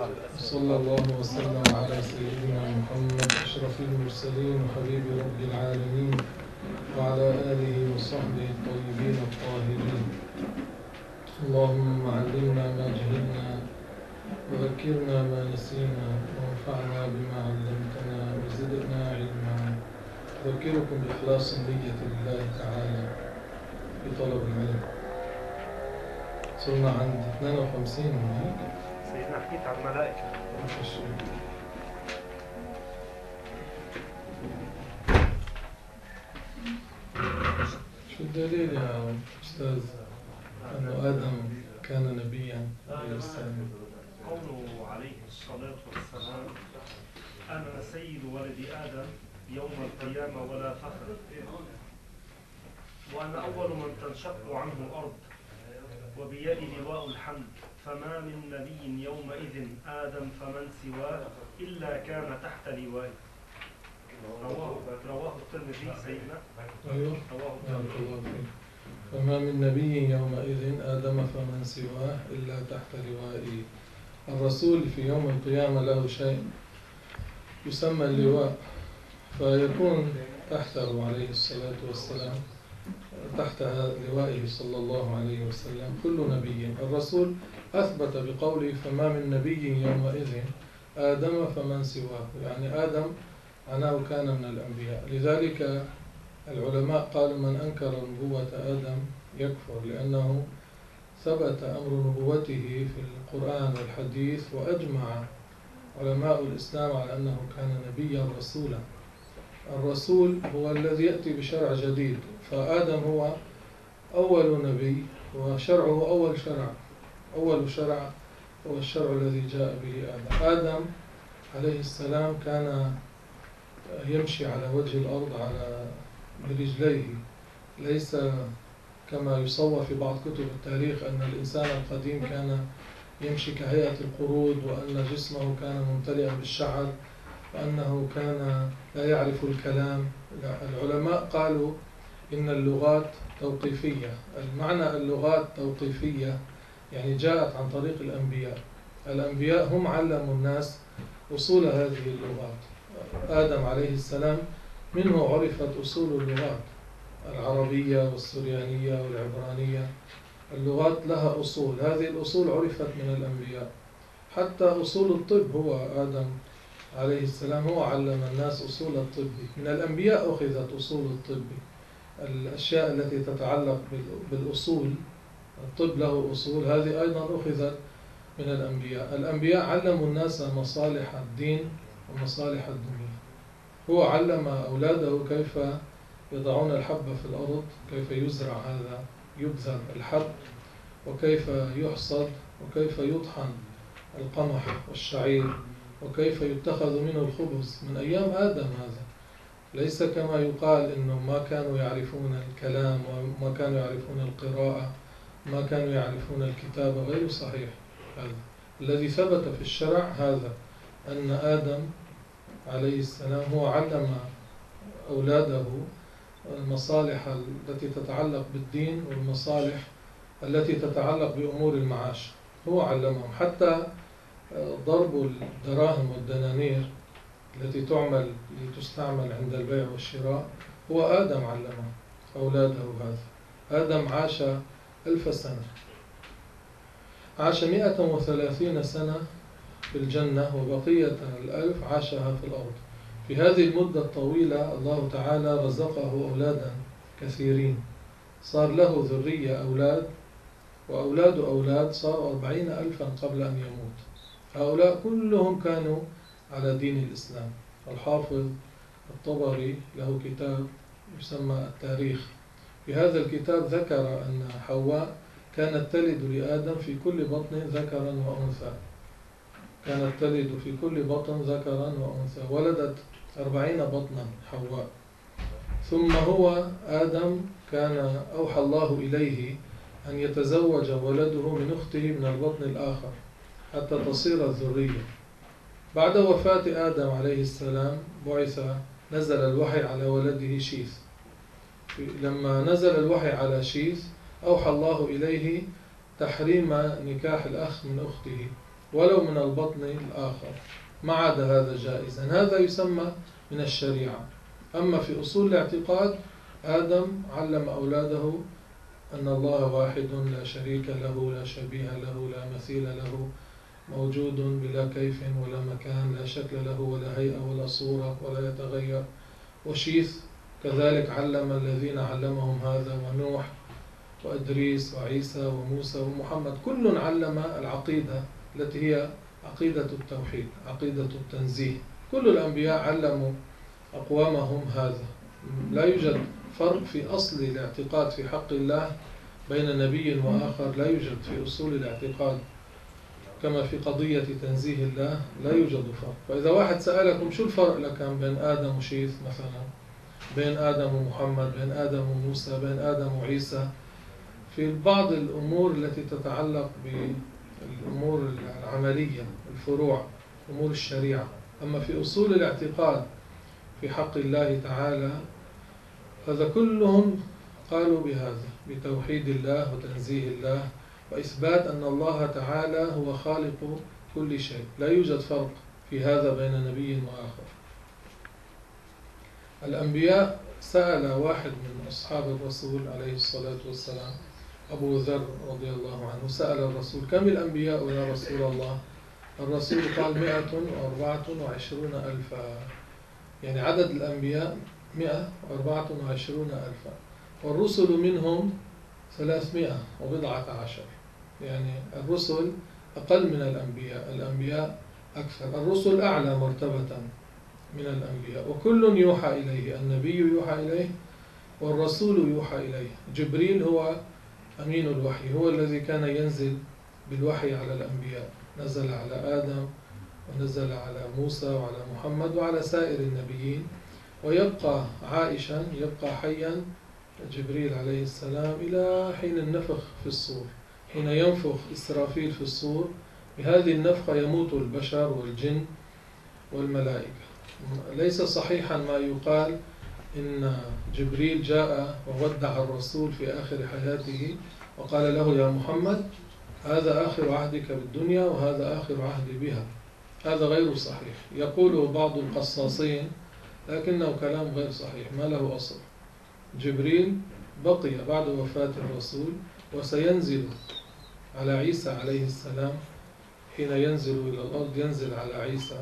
صلى الله وسلم على سيدنا محمد أشرف المرسلين وحبيب رب العالمين وعلى آله وصحبه الطيبين الطاهرين. اللهم علمنا ما جهلنا وذكرنا ما نسينا وانفعنا بما علمتنا وزدنا علما. أذكركم بإخلاص النية لله تعالى في طلب العلم. صرنا عند 52 هيك. سيدنا حكيت عن الملائكة. شو الدليل يا أستاذ أنه آدم كان نبيا عليه السلام؟ قوله عليه الصلاة والسلام: أنا سيد ولد آدم يوم القيامة ولا فخر، وأنا أول من تنشق عنه الأرض وبيدي لواء الحمد، فما من نبي يومئذ آدم فمن سواه إلا كان تحت لوائه. رواه الترمذي سيدنا. أيوه. رواه بارك الترمذي. الله فيك. فما من نبي يومئذ آدم فمن سواه إلا تحت لوائه. الرسول في يوم القيامة له شيء يسمى اللواء، فيكون تحته عليه الصلاة والسلام، تحت لوائه صلى الله عليه وسلم كل نبي. الرسول أثبت بقوله: فما من نبي يومئذ آدم فمن سواه، يعني آدم معناه كان من الأنبياء. لذلك العلماء قالوا: من أنكر نبوة آدم يكفر، لأنه ثبت أمر نبوته في القرآن والحديث، وأجمع علماء الإسلام على أنه كان نبيا رسولا. الرسول هو الذي يأتي بشرع جديد، فآدم هو أول نبي وشرعه أول شرع. أول شرع هو الشرع الذي جاء به آدم عليه السلام. كان يمشي على وجه الأرض على برجليه، ليس كما يصور في بعض كتب التاريخ أن الإنسان القديم كان يمشي كهيئة القرود، وأن جسمه كان ممتلئا بالشعر، وأنه كان لا يعرف الكلام. العلماء قالوا إن اللغات توقيفية. المعنى اللغات توقيفية يعني جاءت عن طريق الأنبياء. الأنبياء هم علموا الناس أصول هذه اللغات. آدم عليه السلام منه عرفت أصول اللغات العربية والسريانية والعبرانية. اللغات لها أصول، هذه الأصول عرفت من الأنبياء. حتى أصول الطب هو آدم عليه السلام هو علم الناس أصول الطب. من الأنبياء أخذت أصول الطب، الأشياء التي تتعلق بالأصول. الطب له أصول، هذه أيضا أخذت من الأنبياء. الأنبياء علموا الناس مصالح الدين ومصالح الدنيا. هو علم أولاده كيف يضعون الحب في الأرض، كيف يزرع هذا، يبذر الحب، وكيف يحصد، وكيف يطحن القمح والشعير، وكيف يتخذ منه الخبز من أيام آدم. هذا ليس كما يقال إنه ما كانوا يعرفون الكلام وما كانوا يعرفون القراءة، ما كانوا يعرفون الكتابة. غير صحيح. هذا الذي ثبت في الشرع، هذا أن آدم عليه السلام هو علم أولاده المصالح التي تتعلق بالدين والمصالح التي تتعلق بأمور المعاش. هو علمهم حتى ضرب الدراهم والدنانير التي تعمل لتستعمل عند البيع والشراء، هو آدم علمه أولاده هذا. آدم عاش 1000 سنة، عاش 130 سنة في الجنة، وبقية 1000 عاشها في الأرض. في هذه المدة الطويلة الله تعالى رزقه أولادا كثيرين، صار له ذرية أولاد وأولاد أولاد، صار 40,000 قبل أن يموت. هؤلاء كلهم كانوا على دين الإسلام. الحافظ الطبري له كتاب يسمى التاريخ. في هذا الكتاب ذكر أن حواء كانت تلد لآدم في كل بطن ذكرا وأنثى. كانت تلد في كل بطن ذكرا وأنثى، ولدت 40 بطنا حواء. ثم هو آدم كان أوحى الله إليه أن يتزوج ولده من أخته من البطن الآخر حتى تصير الذرية. بعد وفاة آدم عليه السلام نزل الوحي على ولده شيث. لما نزل الوحي على شيث أوحى الله إليه تحريم نكاح الأخ من أخته، ولو من البطن الآخر، ما عدا هذا جائزا. هذا يسمى من الشريعة. أما في أصول الاعتقاد، آدم علم أولاده أن الله واحد لا شريك له لا شبيه له لا مثيل له، موجود بلا كيف ولا مكان، لا شكل له ولا هيئة ولا صورة ولا يتغير. وشيث كذلك علم الذين علمهم هذا، ونوح وإدريس وعيسى وموسى ومحمد، كل علم العقيدة التي هي عقيدة التوحيد، عقيدة التنزيه. كل الأنبياء علموا أقوامهم هذا. لا يوجد فرق في أصل الاعتقاد في حق الله بين نبي وآخر، لا يوجد في أصول الاعتقاد كما في قضية تنزيه الله، لا يوجد فرق. فإذا واحد سألكم شو الفرق لكم بين آدم وشيث مثلا، بين آدم ومحمد، بين آدم وموسى، بين آدم وعيسى، في بعض الأمور التي تتعلق بالأمور العملية، الفروع، أمور الشريعة. أما في أصول الاعتقاد في حق الله تعالى، هذا كلهم قالوا بهذا، بتوحيد الله وتنزيه الله وإثبات أن الله تعالى هو خالق كل شيء. لا يوجد فرق في هذا بين نبي وآخر. الأنبياء، سأل واحد من أصحاب الرسول عليه الصلاة والسلام، أبو ذر رضي الله عنه، سأل الرسول: كم الأنبياء يا رسول الله؟ الرسول قال: 124 ألفا. يعني عدد الأنبياء 124 ألفا، والرسل منهم 310. يعني الرسل أقل من الأنبياء، الأنبياء أكثر. الرسل أعلى مرتبة من الأنبياء، وكل يوحى إليه، النبي يوحى إليه والرسول يوحى إليه. جبريل هو أمين الوحي، هو الذي كان ينزل بالوحي على الأنبياء، نزل على آدم ونزل على موسى وعلى محمد وعلى سائر النبيين، ويبقى عائشا، يبقى حيا جبريل عليه السلام إلى حين النفخ في الصور. حين ينفخ إسرافيل في الصور، بهذه النفخة يموت البشر والجن والملائكة. ليس صحيحا ما يقال إن جبريل جاء وودع الرسول في آخر حياته وقال له: يا محمد، هذا آخر عهدك بالدنيا وهذا آخر عهدي بها. هذا غير صحيح، يقوله بعض القصاصين، لكنه كلام غير صحيح، ما له أصل. جبريل بقي بعد وفاة الرسول، وسينزل على عيسى عليه السلام. حين ينزل إلى الأرض ينزل على عيسى.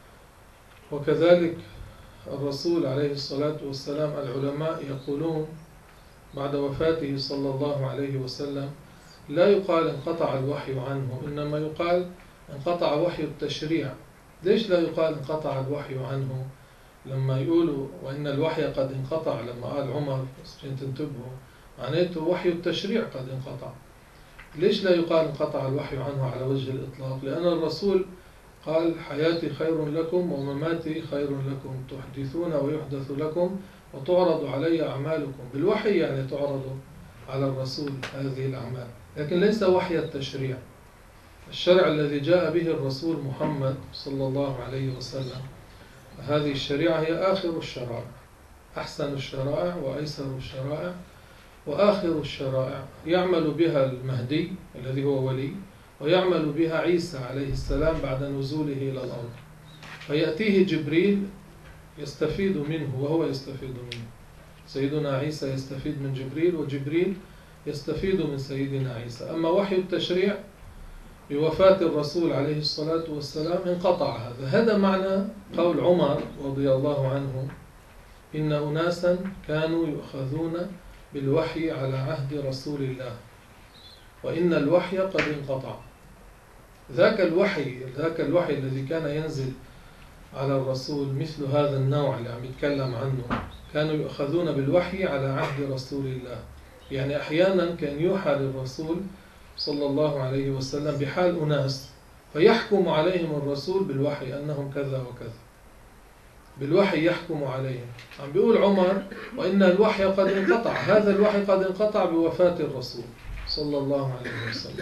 وكذلك الرسول عليه الصلاة والسلام، العلماء يقولون بعد وفاته صلى الله عليه وسلم لا يقال انقطع الوحي عنه، إنما يقال انقطع وحي التشريع. ليش لا يقال انقطع الوحي عنه؟ لما يقولوا وإن الوحي قد انقطع، لما قال عمر، عشان تنتبهوا، معناته وحي التشريع قد انقطع. ليش لا يقال انقطع الوحي عنه على وجه الإطلاق؟ لأن الرسول قال: حياتي خير لكم ومماتي خير لكم، تحدثون ويحدث لكم وتعرض علي أعمالكم. بالوحي يعني تعرض على الرسول هذه الأعمال، لكن ليس وحي التشريع. الشرع الذي جاء به الرسول محمد صلى الله عليه وسلم، هذه الشريعة هي آخر الشرائع، أحسن الشرائع وأيسر الشرائع وآخر الشرائع. يعمل بها المهدي الذي هو ولي، ويعمل بها عيسى عليه السلام بعد نزوله إلى الأرض. فيأتيه جبريل يستفيد منه وهو يستفيد منه. سيدنا عيسى يستفيد من جبريل، وجبريل يستفيد من سيدنا عيسى. أما وحي التشريع بوفاة الرسول عليه الصلاة والسلام انقطع هذا. هذا معنى قول عمر رضي الله عنه: إن أناسا كانوا يؤخذون بالوحي على عهد رسول الله، وإن الوحي قد انقطع. ذاك الوحي الذي كان ينزل على الرسول مثل هذا النوع اللي عم يتكلم عنه، كانوا يؤخذون بالوحي على عهد رسول الله. يعني أحيانا كان يوحى للرسول صلى الله عليه وسلم بحال أناس، فيحكم عليهم الرسول بالوحي أنهم كذا وكذا، بالوحي يحكم عليهم. عم بيقول عمر: وإن الوحي قد انقطع. هذا الوحي قد انقطع بوفاة الرسول صلى الله عليه وسلم.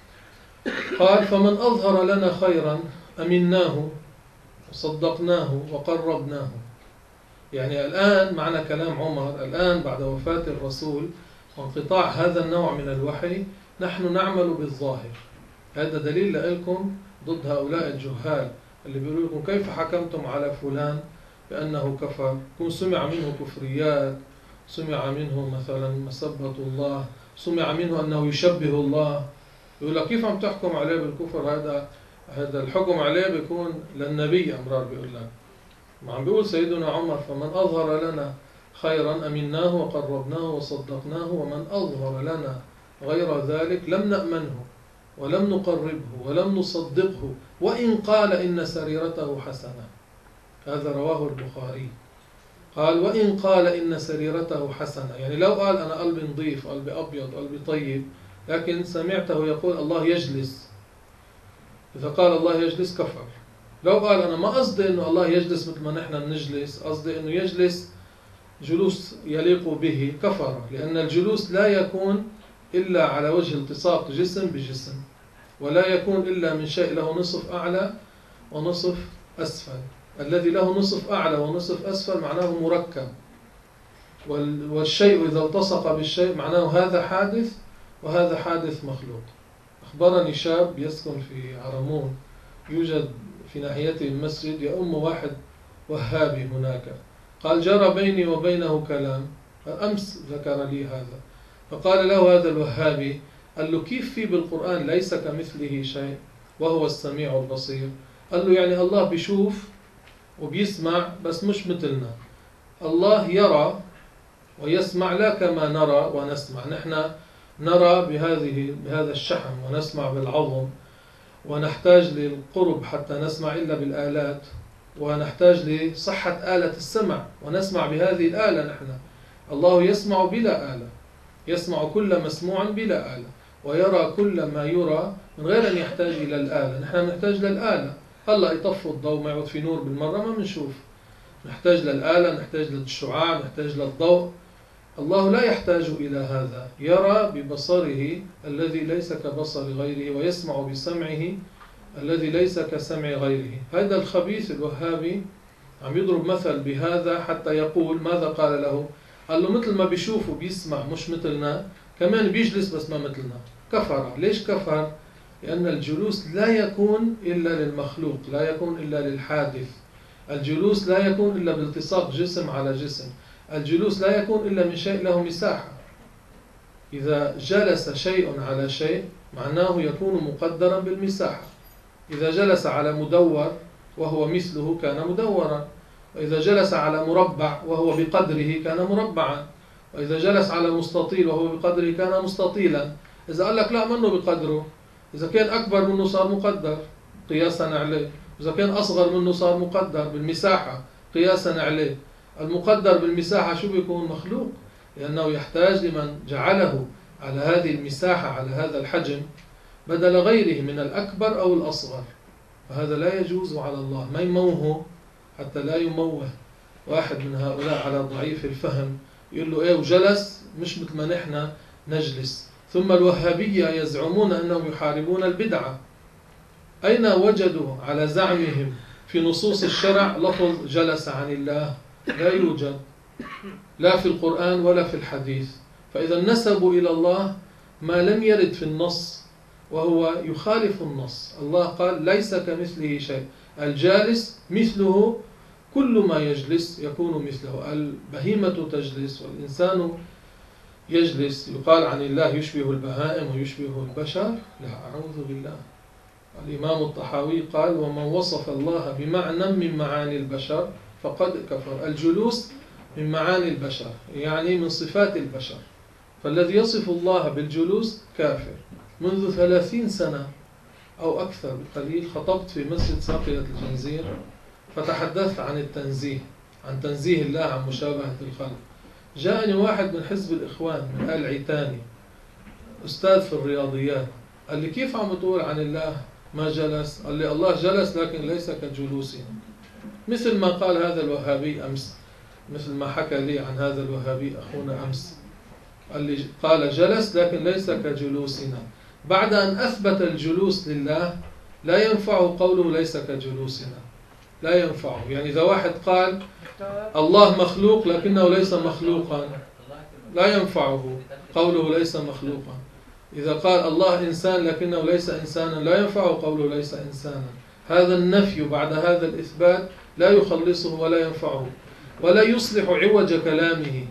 قال: فمن أظهر لنا خيرا أمناه وصدقناه وقربناه. يعني الآن معنى كلام عمر، الآن بعد وفاة الرسول وانقطاع هذا النوع من الوحي، نحن نعمل بالظاهر، هذا دليل لكم ضد هؤلاء الجهال اللي بيقولوا لكم كيف حكمتم على فلان بأنه كفر؟ كون سمع منه كفريات، سمع منه مثلا مسبة الله، سمع منه أنه يشبه الله، يقول لك كيف عم تحكم عليه بالكفر؟ هذا الحكم عليه بيكون للنبي أمرار. بيقول لك ما عم بيقول سيدنا عمر فمن أظهر لنا خيرا أمناه وقربناه وصدقناه ومن أظهر لنا غير ذلك لم نأمنه ولم نقربه ولم نصدقه وإن قال إن سريرته حسنة. هذا رواه البخاري. قال وإن قال إن سريرته حسنة، يعني لو قال أنا قلبي نظيف، قلبي أبيض، قلبي طيب، لكن سمعته يقول الله يجلس، إذا قال الله يجلس كفر. لو قال أنا ما قصدي إنه الله يجلس مثل ما نحن بنجلس، قصدي إنه يجلس جلوس يليق به، كفر. لأن الجلوس لا يكون إلا على وجه التصاق جسم بجسم، ولا يكون إلا من شيء له نصف أعلى ونصف أسفل. الذي له نصف أعلى ونصف أسفل معناه مركب، والشيء إذا التصق بالشيء معناه هذا حادث وهذا حادث مخلوق. أخبرني شاب يسكن في عرمون، يوجد في ناحيته المسجد، يؤم واحد وهابي هناك. قال جرى بيني وبينه كلام، أمس ذكر لي هذا، فقال له هذا الوهابي، قال له كيف في بالقرآن ليس كمثله شيء وهو السميع البصير؟ قال له يعني الله بيشوف وبيسمع بس مش مثلنا. الله يرى ويسمع لا كما نرى ونسمع. نحن نرى بهذا الشحم ونسمع بالعظم، ونحتاج للقرب حتى نسمع إلا بالآلات، ونحتاج لصحة آلة السمع ونسمع بهذه الآلة. نحن الله يسمع بلا آلة، يسمع كل مسموع بلا آلة، ويرى كل ما يرى من غير أن يحتاج إلى الآلة. نحن نحتاج للآلة. هلا يطفوا الضوء ما يعود في نور بالمرة ما بنشوف، نحتاج للآلة، نحتاج للشعاع، نحتاج للضوء. الله لا يحتاج إلى هذا، يرى ببصره الذي ليس كبصر غيره، ويسمع بسمعه الذي ليس كسمع غيره. هذا الخبيث الوهابي عم يضرب مثل بهذا حتى يقول ماذا قال له؟ قال له مثل ما بيشوف وبيسمع مش مثلنا، كمان بيجلس بس ما مثلنا. كفر. ليش كفر؟ لأن الجلوس لا يكون إلا للمخلوق، لا يكون إلا للحادث. الجلوس لا يكون إلا بالتصاق جسم على جسم. الجلوس لا يكون إلا من شيء له مساحة. إذا جلس شيء على شيء معناه يكون مقدرا بالمساحة. إذا جلس على مدور وهو مثله كان مدورا، وإذا جلس على مربع وهو بقدره كان مربعا، وإذا جلس على مستطيل وهو بقدره كان مستطيلا. إذا قال لك لا منه بقدره، إذا كان أكبر منه صار مقدر قياسا عليه، إذا كان أصغر منه صار مقدر بالمساحة قياسا عليه. المقدر بالمساحة شو بيكون؟ مخلوق، لأنه يحتاج لمن جعله على هذه المساحة على هذا الحجم بدل غيره من الأكبر أو الأصغر. فهذا لا يجوز على الله. ما يموه حتى لا يموه واحد من هؤلاء على ضعيف الفهم، يقول له إيه وجلس مش مثل ما نحن نجلس. ثم الوهابية يزعمون أنهم يحاربون البدعة. أين وجدوا على زعمهم في نصوص الشرع لفظ جلس عن الله؟ لا يوجد، لا في القرآن ولا في الحديث. فإذا نسبوا إلى الله ما لم يرد في النص وهو يخالف النص. الله قال ليس كمثله شيء، الجالس مثله، كل ما يجلس يكون مثله. البهيمة تجلس والإنسان يجلس. يقال عن الله يشبه البهائم ويشبه البشر؟ لا، أعوذ بالله. الإمام الطحاوي قال ومن وصف الله بمعنى من معاني البشر فقد كفر. الجلوس من معاني البشر، يعني من صفات البشر، فالذي يصف الله بالجلوس كافر. منذ 30 سنة أو أكثر بقليل خطبت في مسجد ساقية الجنزير، فتحدثت عن التنزيه، عن تنزيه الله عن مشابهة الخلق. جاءني واحد من حزب الإخوان من آل عيتاني، أستاذ في الرياضيات، قال لي كيف عم تقول عن الله ما جلس؟ قال لي الله جلس لكن ليس كجلوسنا، مثل ما قال هذا الوهابي أمس، مثل ما حكى لي عن هذا الوهابي أخونا أمس. قال لي قال جلس لكن ليس كجلوسنا. بعد أن أثبت الجلوس لله لا ينفع قوله ليس كجلوسنا، لا ينفعه. يعني إذا واحد قال الله مخلوق لكنه ليس مخلوقا لا ينفعه قوله ليس مخلوقا. إذا قال الله إنسان لكنه ليس إنسانا لا ينفعه قوله ليس إنسانا. هذا النفي بعد هذا الإثبات لا يخلصه ولا ينفعه ولا يصلح عوج كلامه.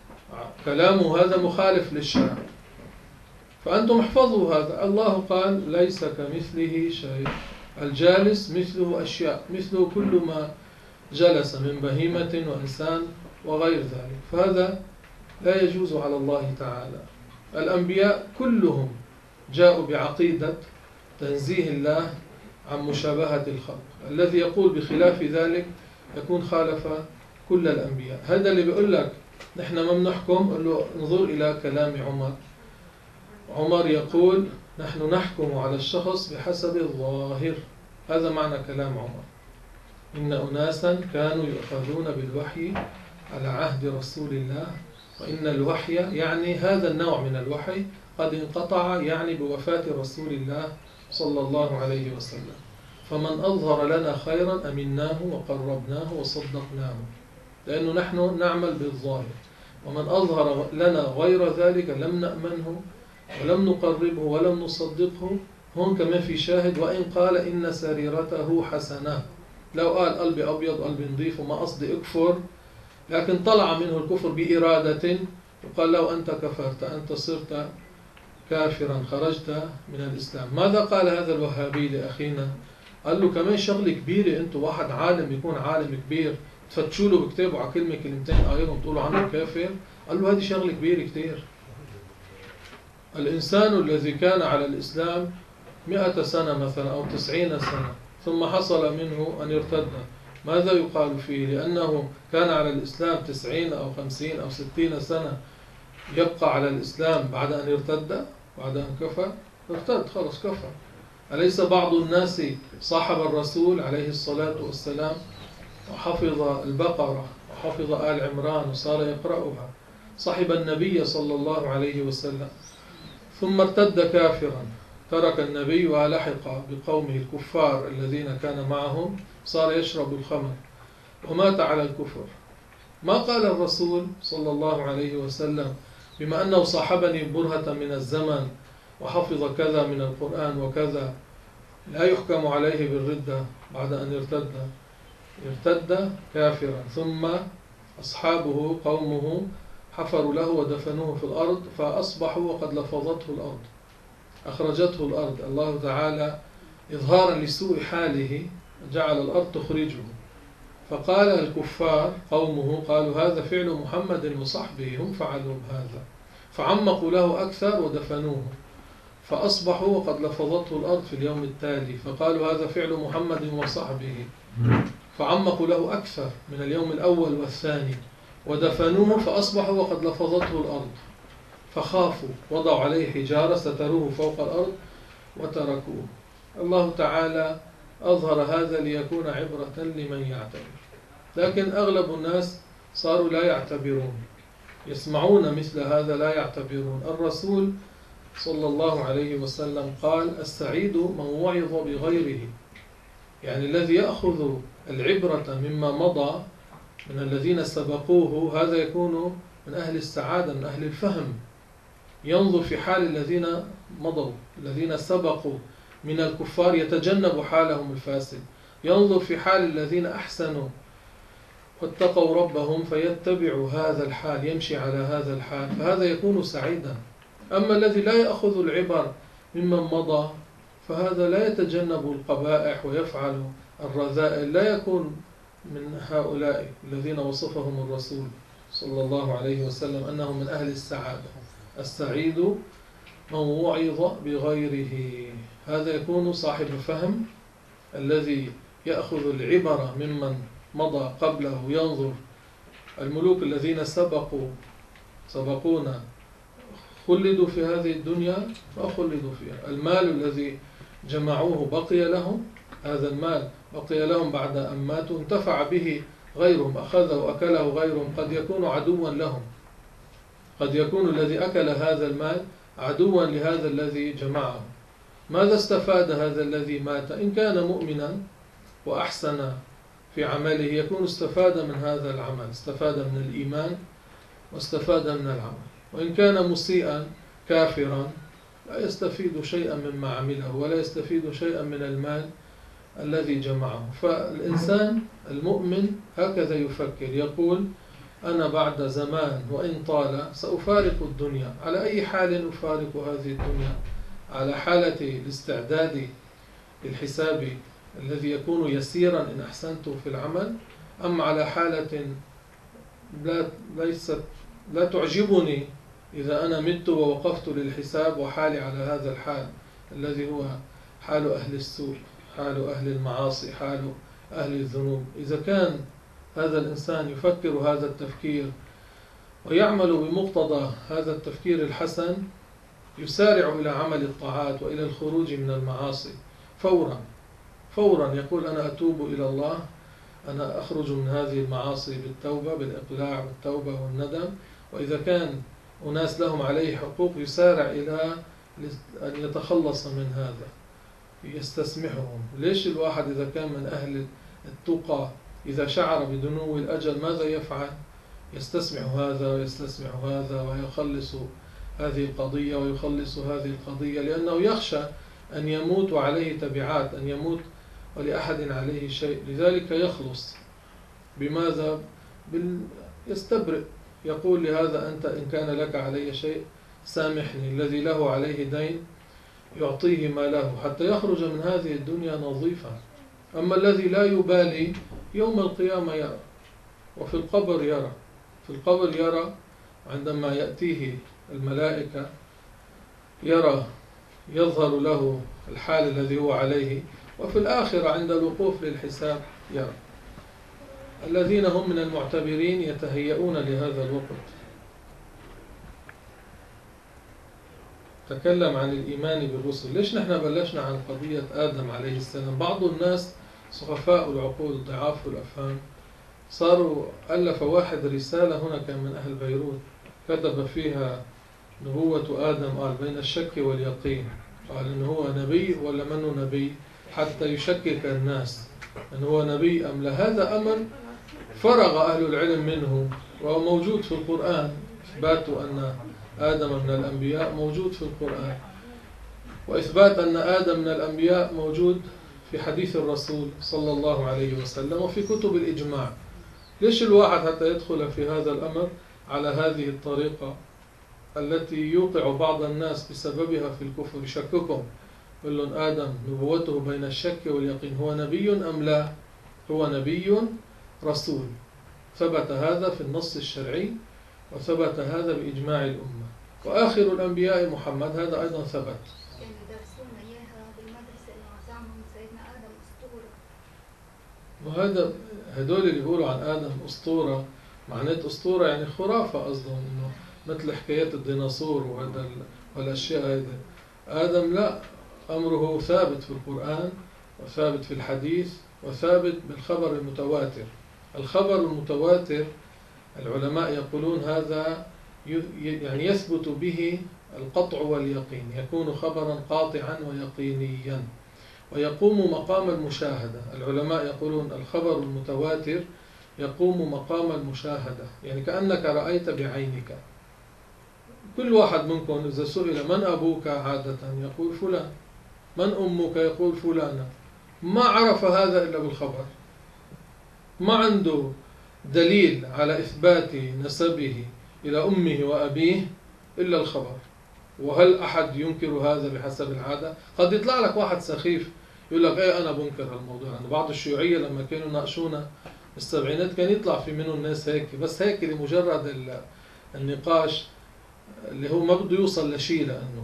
كلامه هذا مخالف للشرع. فأنتم احفظوا هذا. الله قال ليس كمثله شيء. الجالس مثله أشياء، مثله كل ما جلس من بهيمة وإنسان وغير ذلك، فهذا لا يجوز على الله تعالى. الأنبياء كلهم جاءوا بعقيدة تنزيه الله عن مشابهة الخلق. الذي يقول بخلاف ذلك يكون خالف كل الأنبياء. هذا اللي بيقول لك نحن ما بنحكم، قل له انظر إلى كلام عمر. عمر يقول نحن نحكم على الشخص بحسب الظاهر. هذا معنى كلام عمر. إن أناسا كانوا يؤخذون بالوحي على عهد رسول الله، وإن الوحي يعني هذا النوع من الوحي قد انقطع، يعني بوفاة رسول الله صلى الله عليه وسلم. فمن أظهر لنا خيرا أمناه وقربناه وصدقناه، لأنه نحن نعمل بالظاهر. ومن أظهر لنا غير ذلك لم نأمنه ولم نقربه ولم نصدقه. هون كمان في شاهد، وإن قال إن سريرته حسنة. لو قال قلبي أبيض قلبي نظيف وما قصدي أكفر، لكن طلع منه الكفر بإرادة، وقال لو أنت كفرت أنت صرت كافرا خرجت من الإسلام. ماذا قال هذا الوهابي لأخينا؟ قال له كمان شغلة كبيرة، أنتوا واحد عالم يكون عالم كبير تفتشوا له بكتابه على كلمة كلمتين قايلهم تقولوا عنه كافر؟ قال له هذه شغلة كبيرة كتير. الإنسان الذي كان على الإسلام 100 سنة مثلا أو 90 سنة ثم حصل منه أن يرتد، ماذا يقال فيه؟ لأنه كان على الإسلام 90 أو 50 أو 60 سنة يبقى على الإسلام بعد أن يرتد، بعد أن كفر؟ ارتد خلص كفر. أليس بعض الناس صاحب الرسول عليه الصلاة والسلام وحفظ البقرة وحفظ آل عمران وصار يقرأها، صاحب النبي صلى الله عليه وسلم، ثم ارتد كافرا، ترك النبي ولحق بقومه الكفار الذين كان معهم، صار يشرب الخمر ومات على الكفر. ما قال الرسول صلى الله عليه وسلم بما أنه صاحبني برهة من الزمن وحفظ كذا من القرآن وكذا لا يحكم عليه بالردة بعد أن ارتد كافرا، ثم أصحابه قومه حفروا له ودفنوه في الأرض فأصبحوا وقد لفظته الأرض، أخرجته الأرض. الله تعالى إظهارا لسوء حاله جعل الأرض تخرجه. فقال الكفار قومه قالوا هذا فعل محمد وصحبه، هم فعلوا هذا، فعمقوا له أكثر ودفنوه، فأصبحوا وقد لفظته الأرض في اليوم التالي، فقالوا هذا فعل محمد وصحبه، فعمقوا له أكثر من اليوم الأول والثاني ودفنوه، فأصبحوا وقد لفظته الأرض، فخافوا وضعوا عليه حجارة ستروه فوق الأرض وتركوه. الله تعالى أظهر هذا ليكون عبرة لمن يعتبر، لكن أغلب الناس صاروا لا يعتبرون، يسمعون مثل هذا لا يعتبرون. الرسول صلى الله عليه وسلم قال السعيد من وعظ بغيره، يعني الذي يأخذ العبرة مما مضى من الذين سبقوه، هذا يكون من أهل السعادة، من أهل الفهم، ينظر في حال الذين مضوا الذين سبقوا من الكفار يتجنب حالهم الفاسد، ينظر في حال الذين أحسنوا واتقوا ربهم فيتبع هذا الحال، يمشي على هذا الحال، فهذا يكون سعيدا. أما الذي لا يأخذ العبر ممن مضى فهذا لا يتجنب القبائح ويفعل الرذائل، لا يكون من هؤلاء الذين وصفهم الرسول صلى الله عليه وسلم أنهم من أهل السعادة. السعيد من وعظ بغيره، هذا يكون صاحب فهم الذي يأخذ العبر ممن مضى قبله، ينظر الملوك الذين سبقونا خلدوا في هذه الدنيا فخلدوا فيها، المال الذي جمعوه بقي لهم، هذا المال بقي لهم بعد أن ماتوا، انتفع به غيرهم، أخذه وأكله غيرهم، قد يكون عدوا لهم، قد يكون الذي أكل هذا المال عدوا لهذا الذي جمعه. ماذا استفاد هذا الذي مات؟ إن كان مؤمنا وأحسن في عمله يكون استفاد من هذا العمل، استفاد من الإيمان واستفاد من العمل. وإن كان مسيئا كافرا لا يستفيد شيئا مما عمله ولا يستفيد شيئا من المال الذي جمعه. فالإنسان المؤمن هكذا يفكر، يقول أنا بعد زمان وإن طال سأفارق الدنيا. على أي حال أفارق هذه الدنيا؟ على حالة الاستعداد للحساب الذي يكون يسيرا إن أحسنت في العمل، أم على حالة لا تعجبني إذا أنا مت ووقفت للحساب وحالي على هذا الحال الذي هو حال أهل السوء، حال أهل المعاصي، حال أهل الذنوب. إذا كان هذا الإنسان يفكر هذا التفكير ويعمل بمقتضى هذا التفكير الحسن، يسارع إلى عمل الطاعات وإلى الخروج من المعاصي فورا يقول أنا أتوب إلى الله، أنا أخرج من هذه المعاصي بالتوبة، بالإقلاع والتوبة والندم. وإذا كان أناس لهم عليه حقوق يسارع إلى أن يتخلص من هذا، يستسمحهم. ليش الواحد إذا كان من أهل التقى إذا شعر بدنو الأجل ماذا يفعل؟ يستسمح هذا ويستسمح هذا ويخلص هذه القضية ويخلص هذه القضية، لأنه يخشى أن يموت وعليه تبعات، أن يموت ولأحد عليه شيء. لذلك يخلص بماذا؟ يستبرئ، يقول لهذا أنت إن كان لك علي شيء سامحني، الذي له عليه دين يعطيه ما له حتى يخرج من هذه الدنيا نظيفا. أما الذي لا يبالي يوم القيامة يرى، وفي القبر يرى، في القبر يرى عندما يأتيه الملائكة يرى، يظهر له الحال الذي هو عليه، وفي الآخرة عند الوقوف للحساب يرى. الذين هم من المعتبرين يتهيئون لهذا الوقت. تكلم عن الإيمان بالرسل. ليش نحن بلشنا عن قضية آدم عليه السلام؟ بعض الناس سخفاء العقول ضعاف الأفهام صاروا ألف واحد رسالة هنا كان من أهل بيروت كتب فيها نبوة آدم، قال بين الشك واليقين، قال إنه هو نبي ولا منه نبي، حتى يشكك الناس أنه هو نبي أم لا. هذا أمر فرغ أهل العلم منه، وهو موجود في القرآن. إثبات أن آدم من الأنبياء موجود في القرآن، وإثبات أن آدم من الأنبياء موجود في حديث الرسول صلى الله عليه وسلم وفي كتب الإجماع. ليش الواحد حتى يدخل في هذا الأمر على هذه الطريقة التي يوقع بعض الناس بسببها في الكفر؟ يشككهم، يقول لهم آدم نبوته بين الشك واليقين، هو نبي أم لا؟ هو نبي رسول، ثبت هذا في النص الشرعي وثبت هذا بإجماع الأمة، وآخر الأنبياء محمد، هذا أيضا ثبت. يعني درسونا إياها بالمدرسة إنه زعمهم سيدنا آدم أسطورة. وهذا هدول اللي بيقولوا عن آدم أسطورة، معنات أسطورة يعني خرافة، قصدهم إنه مثل حكايات الديناصور وهذا والأشياء هذه. آدم لا، أمره ثابت في القرآن وثابت في الحديث وثابت بالخبر المتواتر. الخبر المتواتر العلماء يقولون هذا يعني يثبت به القطع واليقين، يكون خبرا قاطعا ويقينيا ويقوم مقام المشاهدة. العلماء يقولون الخبر المتواتر يقوم مقام المشاهدة، يعني كأنك رأيت بعينك. كل واحد منكم إذا سئل من أبوك عادة يقول فلان، من أمك يقول فلانة. ما عرف هذا إلا بالخبر، ما عنده دليل على إثبات نسبه إلى أمه وأبيه إلا الخبر. وهل أحد ينكر هذا بحسب العادة؟ قد يطلع لك واحد سخيف يقول لك إيه أنا بنكر هالموضوع. يعني بعض الشيوعية لما كانوا ناقشونا بالسبعينات كان يطلع في منهم الناس هيك، بس هيك لمجرد النقاش اللي هو ما بده يوصل لشيء، لأنه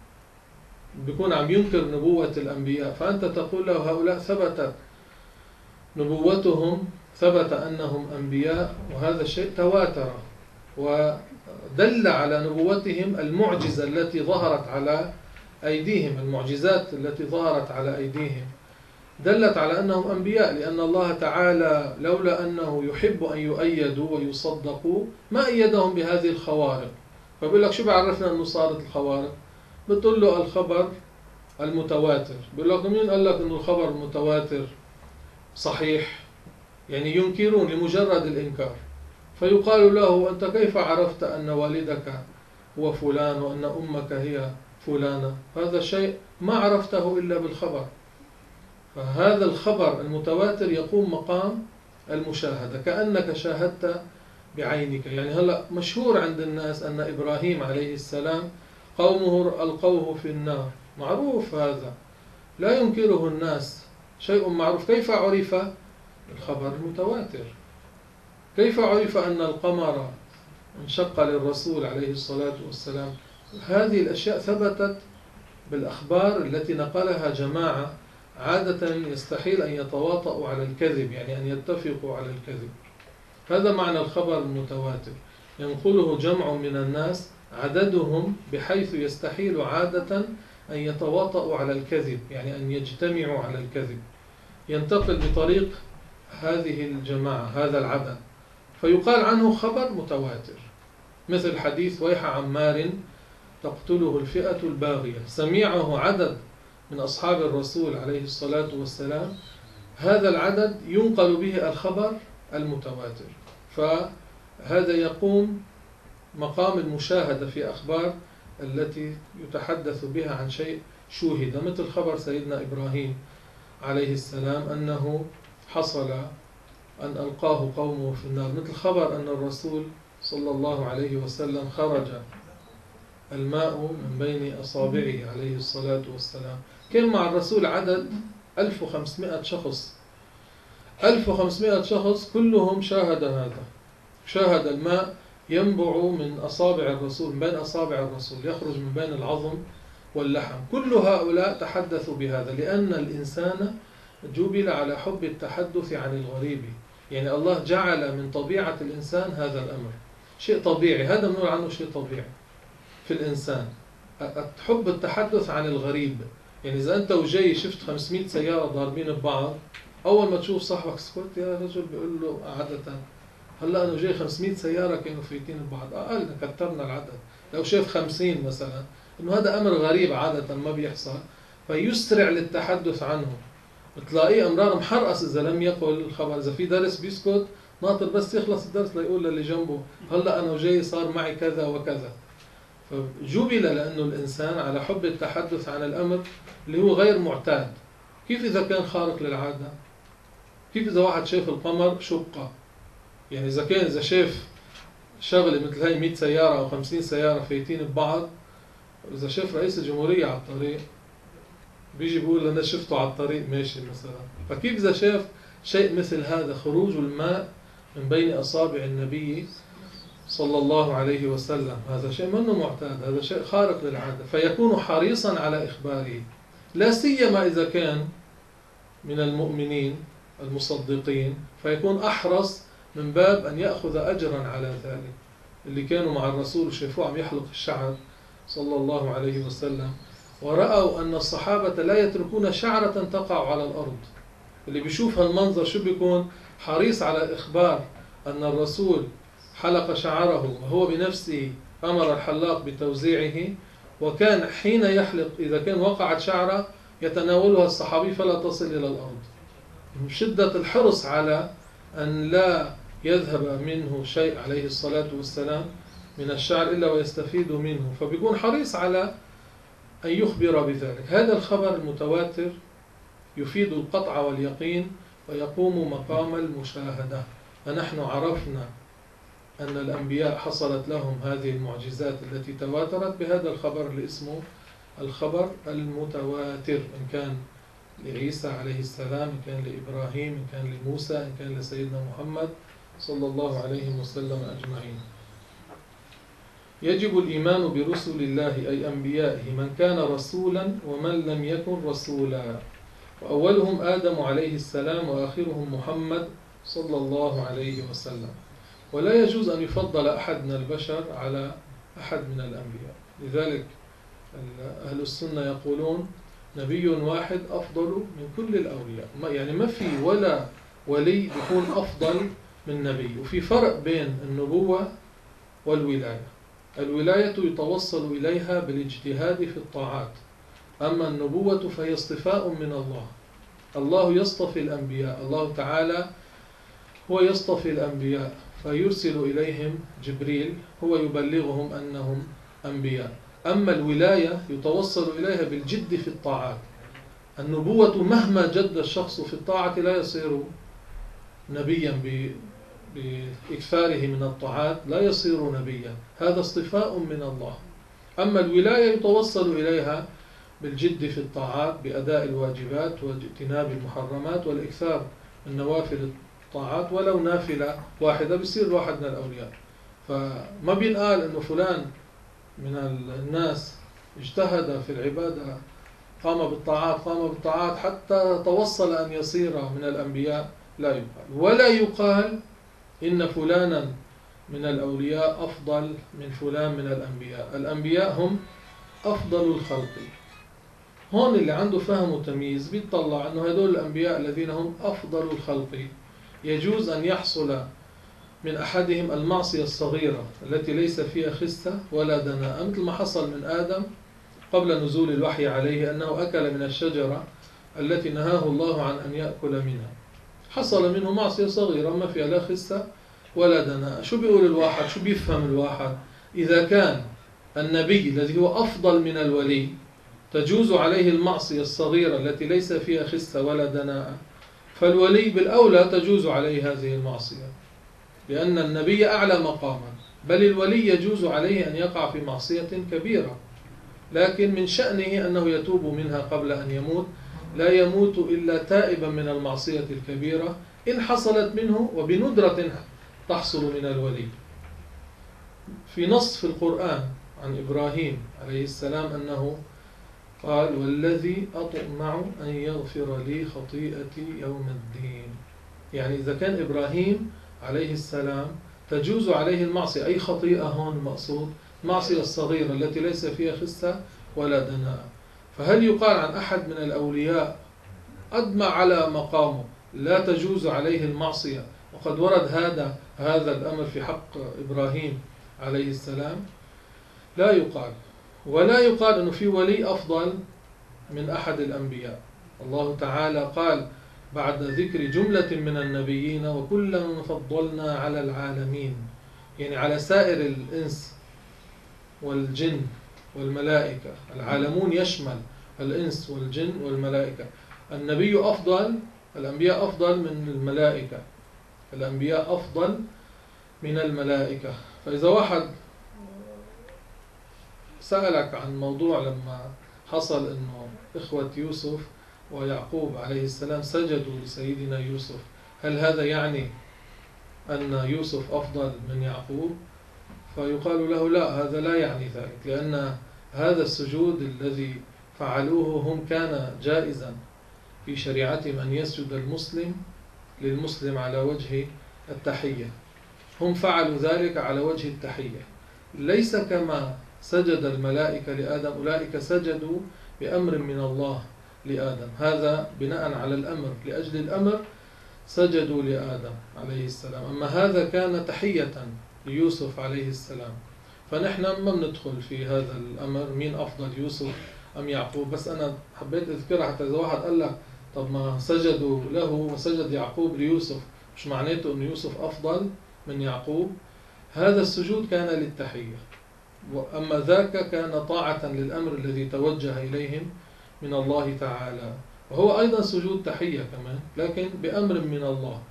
بيكون عم ينكر نبوة الأنبياء. فأنت تقول له هؤلاء ثبتت نبوتهم، ثبت أنهم أنبياء، وهذا الشيء تواتر ودل على نبوتهم المعجزة التي ظهرت على أيديهم. المعجزات التي ظهرت على أيديهم دلت على أنهم أنبياء، لأن الله تعالى لولا أنه يحب أن يؤيدوا ويصدقوا ما أيدهم بهذه الخوارق. فبيقول لك شو بعرفنا أنه صارت الخوارق؟ بتقول له الخبر المتواتر. بيقول لك مين قال لك أنه الخبر المتواتر صحيح؟ يعني ينكرون لمجرد الإنكار. فيقال له أنت كيف عرفت أن والدك هو فلان وأن أمك هي فلانة، هذا شيء ما عرفته إلا بالخبر. فهذا الخبر المتواتر يقوم مقام المشاهدة، كأنك شاهدت بعينك. يعني هلأ مشهور عند الناس أن إبراهيم عليه السلام قومه ألقوه في النار، معروف هذا، لا ينكره الناس، شيء معروف. كيف عرف؟ الخبر المتواتر. كيف عرف أن القمر انشق للرسول عليه الصلاة والسلام؟ هذه الأشياء ثبتت بالأخبار التي نقلها جماعة عادة يستحيل أن يتواطؤوا على الكذب، يعني أن يتفقوا على الكذب. هذا معنى الخبر المتواتر، ينقله جمع من الناس عددهم بحيث يستحيل عادة أن يتواطؤوا على الكذب، يعني أن يجتمعوا على الكذب، ينتقل بطريق هذه الجماعة هذا العدد، فيقال عنه خبر متواتر. مثل حديث ويح عمار تقتله الفئة الباغية، سمعه عدد من أصحاب الرسول عليه الصلاة والسلام، هذا العدد ينقل به الخبر المتواتر، فهذا يقوم مقام المشاهدة في أخبار التي يتحدث بها عن شيء شوهد، مثل خبر سيدنا إبراهيم عليه السلام أنه حصل أن ألقاه قومه في النار، مثل خبر أن الرسول صلى الله عليه وسلم خرج الماء من بين أصابعه عليه الصلاة والسلام. كان مع الرسول عدد 1500 شخص، 1500 شخص كلهم شاهد هذا، شاهد الماء ينبع من أصابع الرسول، من بين أصابع الرسول، يخرج من بين العظم واللحم. كل هؤلاء تحدثوا بهذا، لأن الإنسان جبل على حب التحدث عن الغريب، يعني الله جعل من طبيعة الإنسان هذا الأمر، شيء طبيعي، هذا بنقول عنه شيء طبيعي في الإنسان، حب التحدث عن الغريب. يعني إذا أنت وجاي شفت 500 سيارة ضاربين ببعض، أول ما تشوف صاحبك سكوت يا رجل، بيقول له عادة هلا أنا جاي 500 سيارة كانوا فايتين ببعض، أقل كترنا العدد. لو شاف 50 مثلا، إنه هذا أمر غريب عادة ما بيحصل، فيسرع للتحدث عنه. بتلاقيه أمرار محرقص إذا لم يقل الخبر، إذا في درس بيسكت ناطر بس يخلص الدرس ليقول للي جنبه هلا أنا وجاي صار معي كذا وكذا. فجبل لأنه الإنسان على حب التحدث عن الأمر اللي هو غير معتاد. كيف إذا كان خارق للعادة؟ كيف إذا واحد شاف القمر شقة؟ يعني إذا شاف شغلة مثل هاي 100 سيارة أو 50 سيارة فايتين ببعض، إذا شاف رئيس الجمهورية على الطريق بيجي بيقول أنا شفته على الطريق ماشي مثلا. فكيف إذا شاف شيء مثل هذا، خروج الماء من بين أصابع النبي صلى الله عليه وسلم، هذا شيء منه معتاد، هذا شيء خارق للعادة، فيكون حريصا على إخباره، لا سيما إذا كان من المؤمنين المصدقين، فيكون أحرص من باب أن يأخذ أجرا على ذلك. اللي كانوا مع الرسول وشافوه عم يحلق الشعر صلى الله عليه وسلم، ورأوا أن الصحابة لا يتركون شعرة تقع على الأرض، اللي بيشوف هالمنظر شو بيكون حريص على إخبار أن الرسول حلق شعره وهو بنفسه أمر الحلاق بتوزيعه، وكان حين يحلق إذا كان وقعت شعرة يتناولها الصحابي فلا تصل إلى الأرض، من شدة الحرص على أن لا يذهب منه شيء عليه الصلاة والسلام من الشعر إلا ويستفيد منه، فبيكون حريص على أن يخبر بذلك. هذا الخبر المتواتر يفيد القطع واليقين ويقوم مقام المشاهدة. فنحن عرفنا أن الأنبياء حصلت لهم هذه المعجزات التي تواترت بهذا الخبر اللي اسمه الخبر المتواتر، إن كان لعيسى عليه السلام، إن كان لإبراهيم، إن كان لموسى، إن كان لسيدنا محمد صلى الله عليه وسلم أجمعين. يجب الإيمان برسل الله أي أنبيائه، من كان رسولا ومن لم يكن رسولا، وأولهم آدم عليه السلام وآخرهم محمد صلى الله عليه وسلم. ولا يجوز أن يفضل أحد من البشر على أحد من الأنبياء، لذلك أهل السنة يقولون نبي واحد أفضل من كل الأولياء، يعني ما في ولا ولي يكون أفضل من نبي. وفي فرق بين النبوة والولاية. الولاية يتوصل إليها بالاجتهاد في الطاعات، أما النبوة فهي اصطفاء من الله. الله يصطفي الأنبياء، الله تعالى هو يصطفي الأنبياء فيرسل إليهم جبريل هو يبلغهم أنهم أنبياء. أما الولاية يتوصل إليها بالجد في الطاعات. النبوة مهما جد الشخص في الطاعة لا يصير نبيا بإكثاره من الطاعات، لا يصير نبيا، هذا اصطفاء من الله. أما الولاية يتوصل إليها بالجد في الطاعات بأداء الواجبات واجتناب المحرمات والإكثار من نوافل الطاعات، ولو نافلة واحدة بيصير واحد من الأولياء. فما بينقال إنه فلان من الناس اجتهد في العبادة، قام بالطاعات حتى توصل أن يصير من الأنبياء، لا يقال. ولا يقال إن فلانا من الأولياء أفضل من فلان من الأنبياء. الأنبياء هم أفضل الخلق. هون اللي عنده فهم وتمييز بيطلع أنه هدول الأنبياء الذين هم أفضل الخلق يجوز أن يحصل من أحدهم المعصية الصغيرة التي ليس فيها خسة ولا دناءة، مثل ما حصل من آدم قبل نزول الوحي عليه، أنه أكل من الشجرة التي نهاه الله عن أن يأكل منها. حصل منه معصية صغيرة ما فيها لا خسة ولا دناءة. شو بيقول الواحد؟ شو بيفهم الواحد؟ إذا كان النبي الذي هو أفضل من الولي تجوز عليه المعصية الصغيرة التي ليس فيها خسة ولا دناءة، فالولي بالأولى تجوز عليه هذه المعصية، لأن النبي أعلى مقاما. بل الولي يجوز عليه أن يقع في معصية كبيرة، لكن من شأنه أنه يتوب منها قبل أن يموت، لا يموت إلا تائبا من المعصية الكبيرة إن حصلت منه، وبندرة تحصل من الولي. في نص في القرآن عن إبراهيم عليه السلام أنه قال: والذي أطمع أن يغفر لي خطيئتي يوم الدين. يعني إذا كان إبراهيم عليه السلام تجوز عليه المعصية، أي خطيئة هون المقصود المعصية الصغيرة التي ليس فيها خسة ولا دناءة. فهل يقال عن أحد من الأولياء أدمع على مقامه لا تجوز عليه المعصية وقد ورد هذا الأمر في حق إبراهيم عليه السلام؟ لا يقال. ولا يقال أنه في ولي أفضل من أحد الأنبياء. الله تعالى قال بعد ذكر جملة من النبيين: وكلا فضلنا على العالمين، يعني على سائر الإنس والجن والملائكة. العالمون يشمل الإنس والجن والملائكة. النبي أفضل، الأنبياء أفضل من الملائكة، الأنبياء أفضل من الملائكة. فإذا واحد سألك عن موضوع لما حصل أنه إخوة يوسف ويعقوب عليه السلام سجدوا لسيدنا يوسف، هل هذا يعني أن يوسف أفضل من يعقوب؟ فيقال له لا، هذا لا يعني ذلك، لأن هذا السجود الذي فعلوه هم كان جائزا في شريعتهم أن يسجد المسلم للمسلم على وجه التحية. هم فعلوا ذلك على وجه التحية، ليس كما سجد الملائكة لآدم. أولئك سجدوا بأمر من الله لآدم، هذا بناء على الأمر، لأجل الأمر سجدوا لآدم عليه السلام. أما هذا كان تحية ليوسف عليه السلام. فنحن ما بندخل في هذا الأمر مين أفضل، يوسف أم يعقوب. بس أنا حبيت أذكرها حتى إذا واحد قال لك طب ما سجدوا له وسجد يعقوب ليوسف، مش معناته أن يوسف أفضل من يعقوب. هذا السجود كان للتحية، وأما ذاك كان طاعة للأمر الذي توجه إليهم من الله تعالى، وهو أيضا سجود تحية كمان لكن بأمر من الله.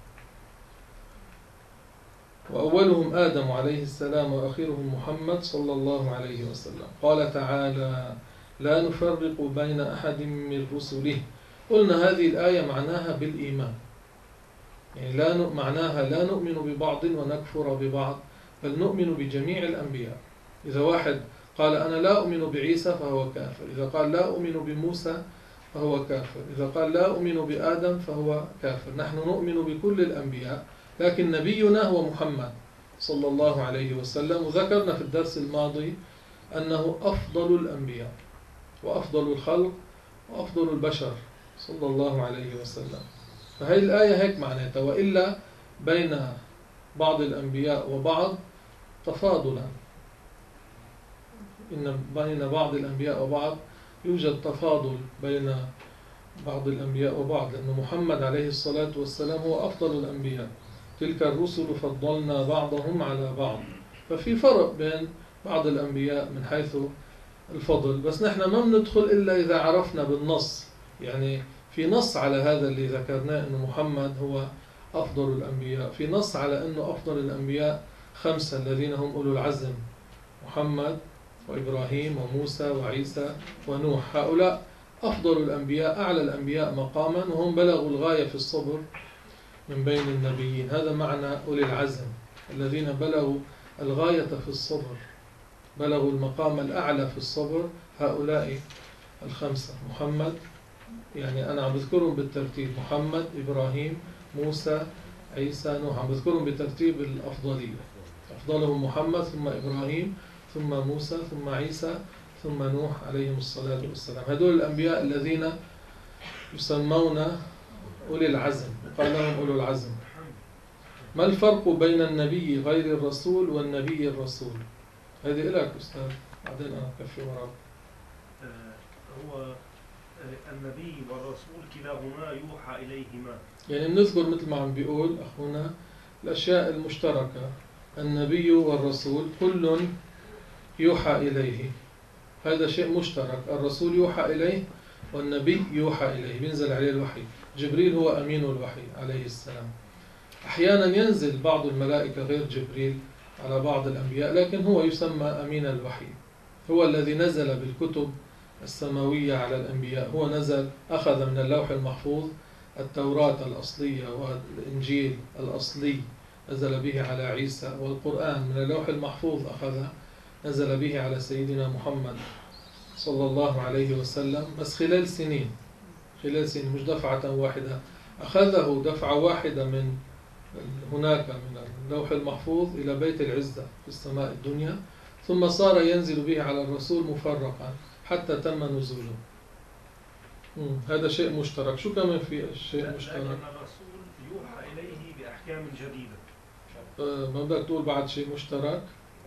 وأولهم آدم عليه السلام وأخيرهم محمد صلى الله عليه وسلم. قال تعالى: لا نفرق بين أحد من رسله. قلنا هذه الآية معناها بالإيمان، يعني معناها لا نؤمن ببعض ونكفر ببعض، بل نؤمن بجميع الأنبياء. إذا واحد قال أنا لا أؤمن بعيسى فهو كافر، إذا قال لا أؤمن بموسى فهو كافر، إذا قال لا أؤمن بآدم فهو كافر. نحن نؤمن بكل الأنبياء، لكن نبينا هو محمد صلى الله عليه وسلم. وذكرنا في الدرس الماضي أنه أفضل الأنبياء وأفضل الخلق وأفضل البشر صلى الله عليه وسلم. فهي الآية هيك معناتها. وإلا بين بعض الأنبياء وبعض تفاضلا، إن بين بعض الأنبياء وبعض يوجد تفاضل بين بعض الأنبياء وبعض، لأن محمد عليه الصلاة والسلام هو أفضل الأنبياء. تلك الرسل فضلنا بعضهم على بعض. ففي فرق بين بعض الأنبياء من حيث الفضل، بس نحن ما بندخل إلا إذا عرفنا بالنص. يعني في نص على هذا اللي ذكرناه أنه محمد هو أفضل الأنبياء، في نص على أنه أفضل الأنبياء 5 الذين هم أولو العزم: محمد وإبراهيم وموسى وعيسى ونوح. هؤلاء أفضل الأنبياء، أعلى الأنبياء مقاما، وهم بلغوا الغاية في الصبر من بين النبيين. هذا معنى أولي العزم، الذين بلغوا الغاية في الصبر، بلغوا المقام الأعلى في الصبر. هؤلاء 5: محمد، يعني أنا عم بذكرهم بالترتيب: محمد، إبراهيم، موسى، عيسى، نوح. عم بذكرهم بترتيب الأفضلية. أفضلهم محمد، ثم إبراهيم، ثم موسى، ثم عيسى، ثم نوح عليهم الصلاة والسلام. هدول الأنبياء الذين يسمون أولي العزم، قال لهم أولو العزم. ما الفرق بين النبي غير الرسول والنبي الرسول؟ هذه إلك أستاذ، بعدين أنا أكفي وراك. هو النبي والرسول كلاهما يوحى إليهما. يعني بنذكر مثل ما عم بيقول أخونا الأشياء المشتركة: النبي والرسول كل يوحى إليه، هذا شيء مشترك. الرسول يوحى إليه والنبي يوحى إليه، بينزل عليه الوحي. جبريل هو أمين الوحي عليه السلام. أحيانا ينزل بعض الملائكة غير جبريل على بعض الأنبياء، لكن هو يسمى أمين الوحي. هو الذي نزل بالكتب السماوية على الأنبياء. هو نزل، أخذ من اللوح المحفوظ التوراة الأصلية والإنجيل الأصلي، نزل به على عيسى، والقرآن من اللوح المحفوظ أخذ، نزل به على سيدنا محمد صلى الله عليه وسلم. بس خلال سنين مش دفعة واحدة. أخذه دفعة واحدة من هناك من اللوح المحفوظ إلى بيت العزة في السماء الدنيا، ثم صار ينزل به على الرسول مفرقا حتى تم نزوله. هذا شيء مشترك. شو كمان في شيء مشترك؟ لأن الرسول يوحى إليه بأحكام جديدة. ما بدك تقول بعد شيء مشترك؟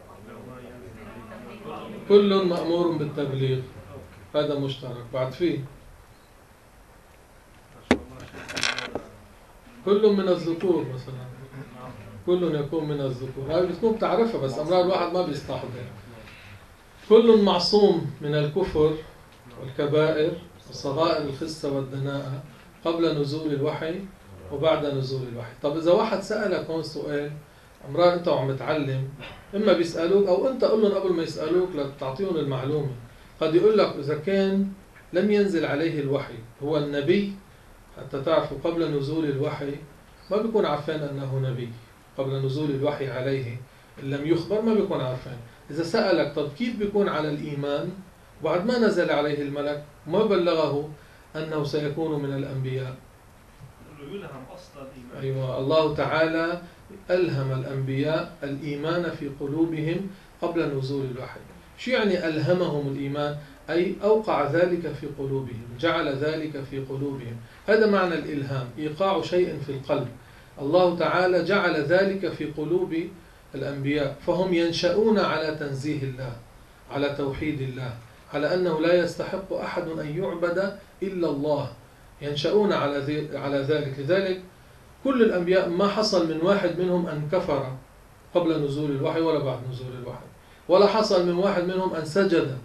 كل مأمور بالتبليغ، هذا مشترك. بعد فيه كل من الذكور مثلا، كل يكون من الذكور. هاي بتكون بتعرفها، بس أمرار الواحد ما بيستحضر. كل معصوم من الكفر والكبائر وصغائر الخسة والدناءة قبل نزول الوحي وبعد نزول الوحي. طب إذا واحد سألك هون سؤال، أمرار أنت وعم تتعلم، إما بيسألوك أو أنت قل لهم قبل ما يسألوك لتعطيهم المعلومة. قد يقول لك إذا كان لم ينزل عليه الوحي، هو النبي، حتى تعرفوا قبل نزول الوحي ما بيكون عارفين أنه نبي. قبل نزول الوحي عليه إن لم يخبر ما بيكون عارفين. إذا سألك طب كيف بيكون على الإيمان بعد ما نزل عليه الملك وما بلغه أنه سيكون من الأنبياء؟ يلهم أصل الإيمان. أيوة، الله تعالى ألهم الأنبياء الإيمان في قلوبهم قبل نزول الوحي. شو يعني ألهمهم الإيمان؟ أي أوقع ذلك في قلوبهم، جعل ذلك في قلوبهم. هذا معنى الإلهام، إيقاع شيء في القلب. الله تعالى جعل ذلك في قلوب الأنبياء، فهم ينشأون على تنزيه الله، على توحيد الله، على أنه لا يستحق أحد أن يعبد إلا الله. ينشأون على ذلك. لذلك كل الأنبياء ما حصل من واحد منهم أن كفر قبل نزول الوحي ولا بعد نزول الوحي، ولا حصل من واحد منهم أن سجد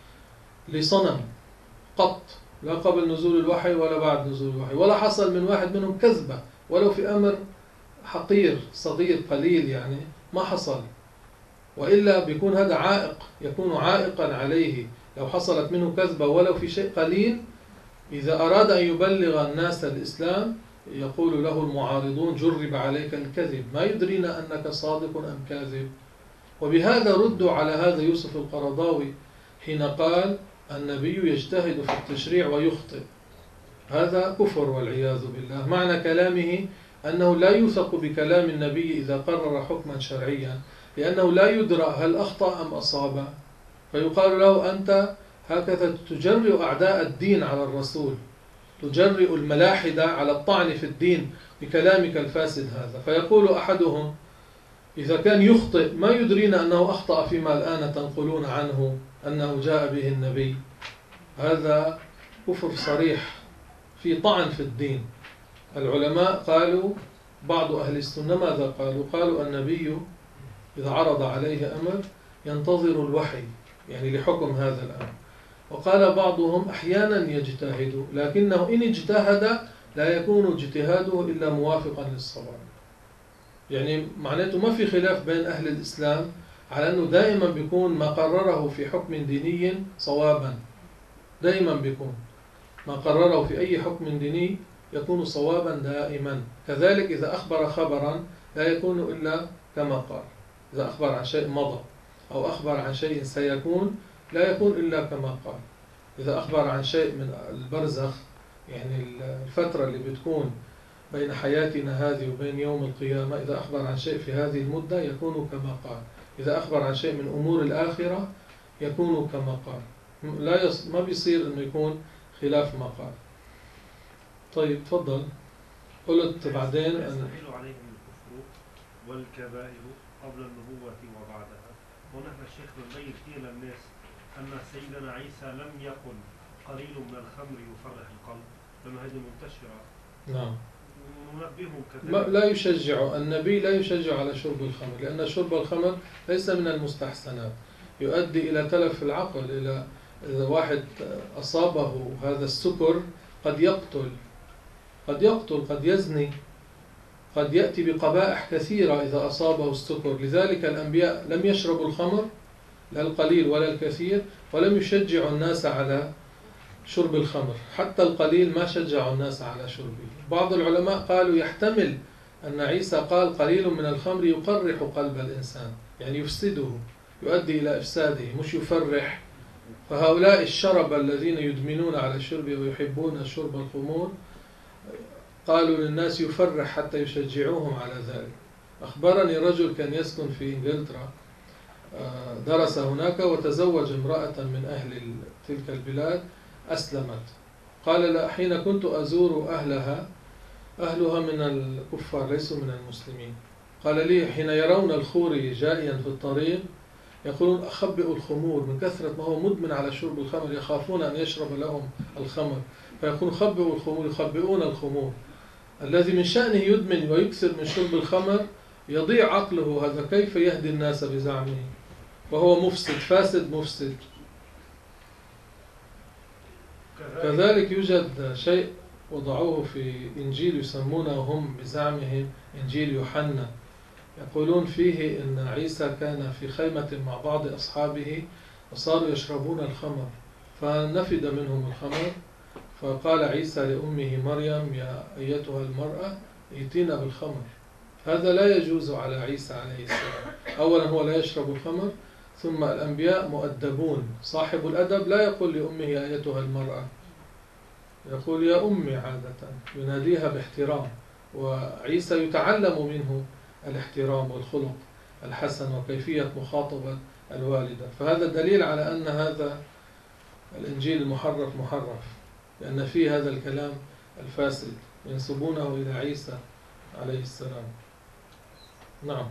لصنم قط، لا قبل نزول الوحي ولا بعد نزول الوحي، ولا حصل من واحد منهم كذبة ولو في أمر حقير صغير قليل، يعني ما حصل. وإلا بيكون هذا عائق، يكون عائقا عليه لو حصلت منه كذبة ولو في شيء قليل. إذا أراد أن يبلغ الناس الإسلام يقول له المعارضون: جرب عليك الكذب، ما يدرينا أنك صادق أم كاذب. وبهذا ردوا على هذا يوسف القرضاوي حين قال: النبي يجتهد في التشريع ويخطئ. هذا كفر والعياذ بالله. معنى كلامه أنه لا يوثق بكلام النبي إذا قرر حكما شرعيا، لأنه لا يدرى هل أخطأ أم أصاب. فيقال له: أنت هكذا تجرئ أعداء الدين على الرسول، تجرئ الملاحدة على الطعن في الدين بكلامك الفاسد هذا. فيقول أحدهم: إذا كان يخطئ ما يدرينا أنه أخطأ فيما الآن تنقلون عنه أنه جاء به النبي. هذا كفر صريح في طعن في الدين. العلماء قالوا، بعض أهل السنة ماذا قالوا؟ قالوا النبي إذا عرض عليه أمر ينتظر الوحي يعني لحكم هذا الأمر. وقال بعضهم أحيانا يجتهد، لكنه إن اجتهد لا يكون اجتهاده إلا موافقا للصواب. يعني معناته ما في خلاف بين أهل الإسلام على أنه دائما بيكون ما قرره في حكم ديني صوابا، دائما بيكون ما قرره في أي حكم ديني يكون صوابا دائما. كذلك إذا أخبر خبرا لا يكون إلا كما قال، إذا أخبر عن شيء مضى أو أخبر عن شيء سيكون لا يكون إلا كما قال. إذا أخبر عن شيء من البرزخ، يعني الفترة اللي بتكون بين حياتنا هذه وبين يوم القيامة، إذا أخبر عن شيء في هذه المدة يكون كما قال. إذا أخبر عن شيء من أمور الآخرة يكون كما قال. ما بيصير إنه يكون خلاف ما قال. طيب تفضل. قلت بعدين يستحيل عليهم الكفر والكبائر قبل النبوة وبعدها. ونحن الشيخ بنبين كثير للناس أن سيدنا عيسى لم يقل قليل من الخمر يفرح القلب، لأنه هذه منتشرة. نعم. ننبههم كذلك. لا يشجع النبي، لا يشجع على شرب الخمر، لأن شرب الخمر ليس من المستحسنات، يؤدي إلى تلف العقل. إلى إذا واحد أصابه هذا السكر قد يقتل، قد يزني، قد يأتي بقبائح كثيرة إذا أصابه السكر. لذلك الأنبياء لم يشربوا الخمر، لا القليل ولا الكثير، ولم يشجعوا الناس على شرب الخمر. حتى القليل ما شجعوا الناس على شربه. بعض العلماء قالوا يحتمل أن عيسى قال قليل من الخمر يقرح قلب الإنسان، يعني يفسده، يؤدي إلى إفساده، مش يفرح. فهؤلاء الشرب الذين يدمنون على الشرب ويحبون شرب الخمور قالوا للناس يفرح حتى يشجعوهم على ذلك. أخبرني رجل كان يسكن في إنجلترا، درس هناك وتزوج امرأة من أهل تلك البلاد، أسلمت. قال لا، حين كنت أزور أهلها من الكفار ليسوا من المسلمين. قال لي حين يرون الخوري جائيا في الطريق يقولون أخبئوا الخمور، من كثرة ما هو مدمن على شرب الخمر يخافون أن يشرب لهم الخمر، فيقول خبئوا الخمور، يخبئون الخمور. الذي من شأنه يدمن ويكثر من شرب الخمر يضيع عقله، هذا كيف يهدي الناس بزعمه وهو مفسد، فاسد مفسد. كذلك يوجد شيء وضعوه في إنجيل يسمونه هم بزعمهم إنجيل يوحنا، يقولون فيه أن عيسى كان في خيمة مع بعض أصحابه وصاروا يشربون الخمر فنفد منهم الخمر، فقال عيسى لأمه مريم يا أيتها المرأة ائتينا بالخمر. هذا لا يجوز على عيسى عليه السلام. أولا هو لا يشرب الخمر، ثم الأنبياء مؤدبون، صاحب الأدب لا يقول لأمه يا أيتها المرأة، يقول يا أمي عادة، يناديها باحترام. وعيسى يتعلم منه الاحترام والخلق الحسن وكيفية مخاطبة الوالدة. فهذا دليل على أن هذا الإنجيل محرف، لأن فيه هذا الكلام الفاسد ينسبونه إلى عيسى عليه السلام. نعم.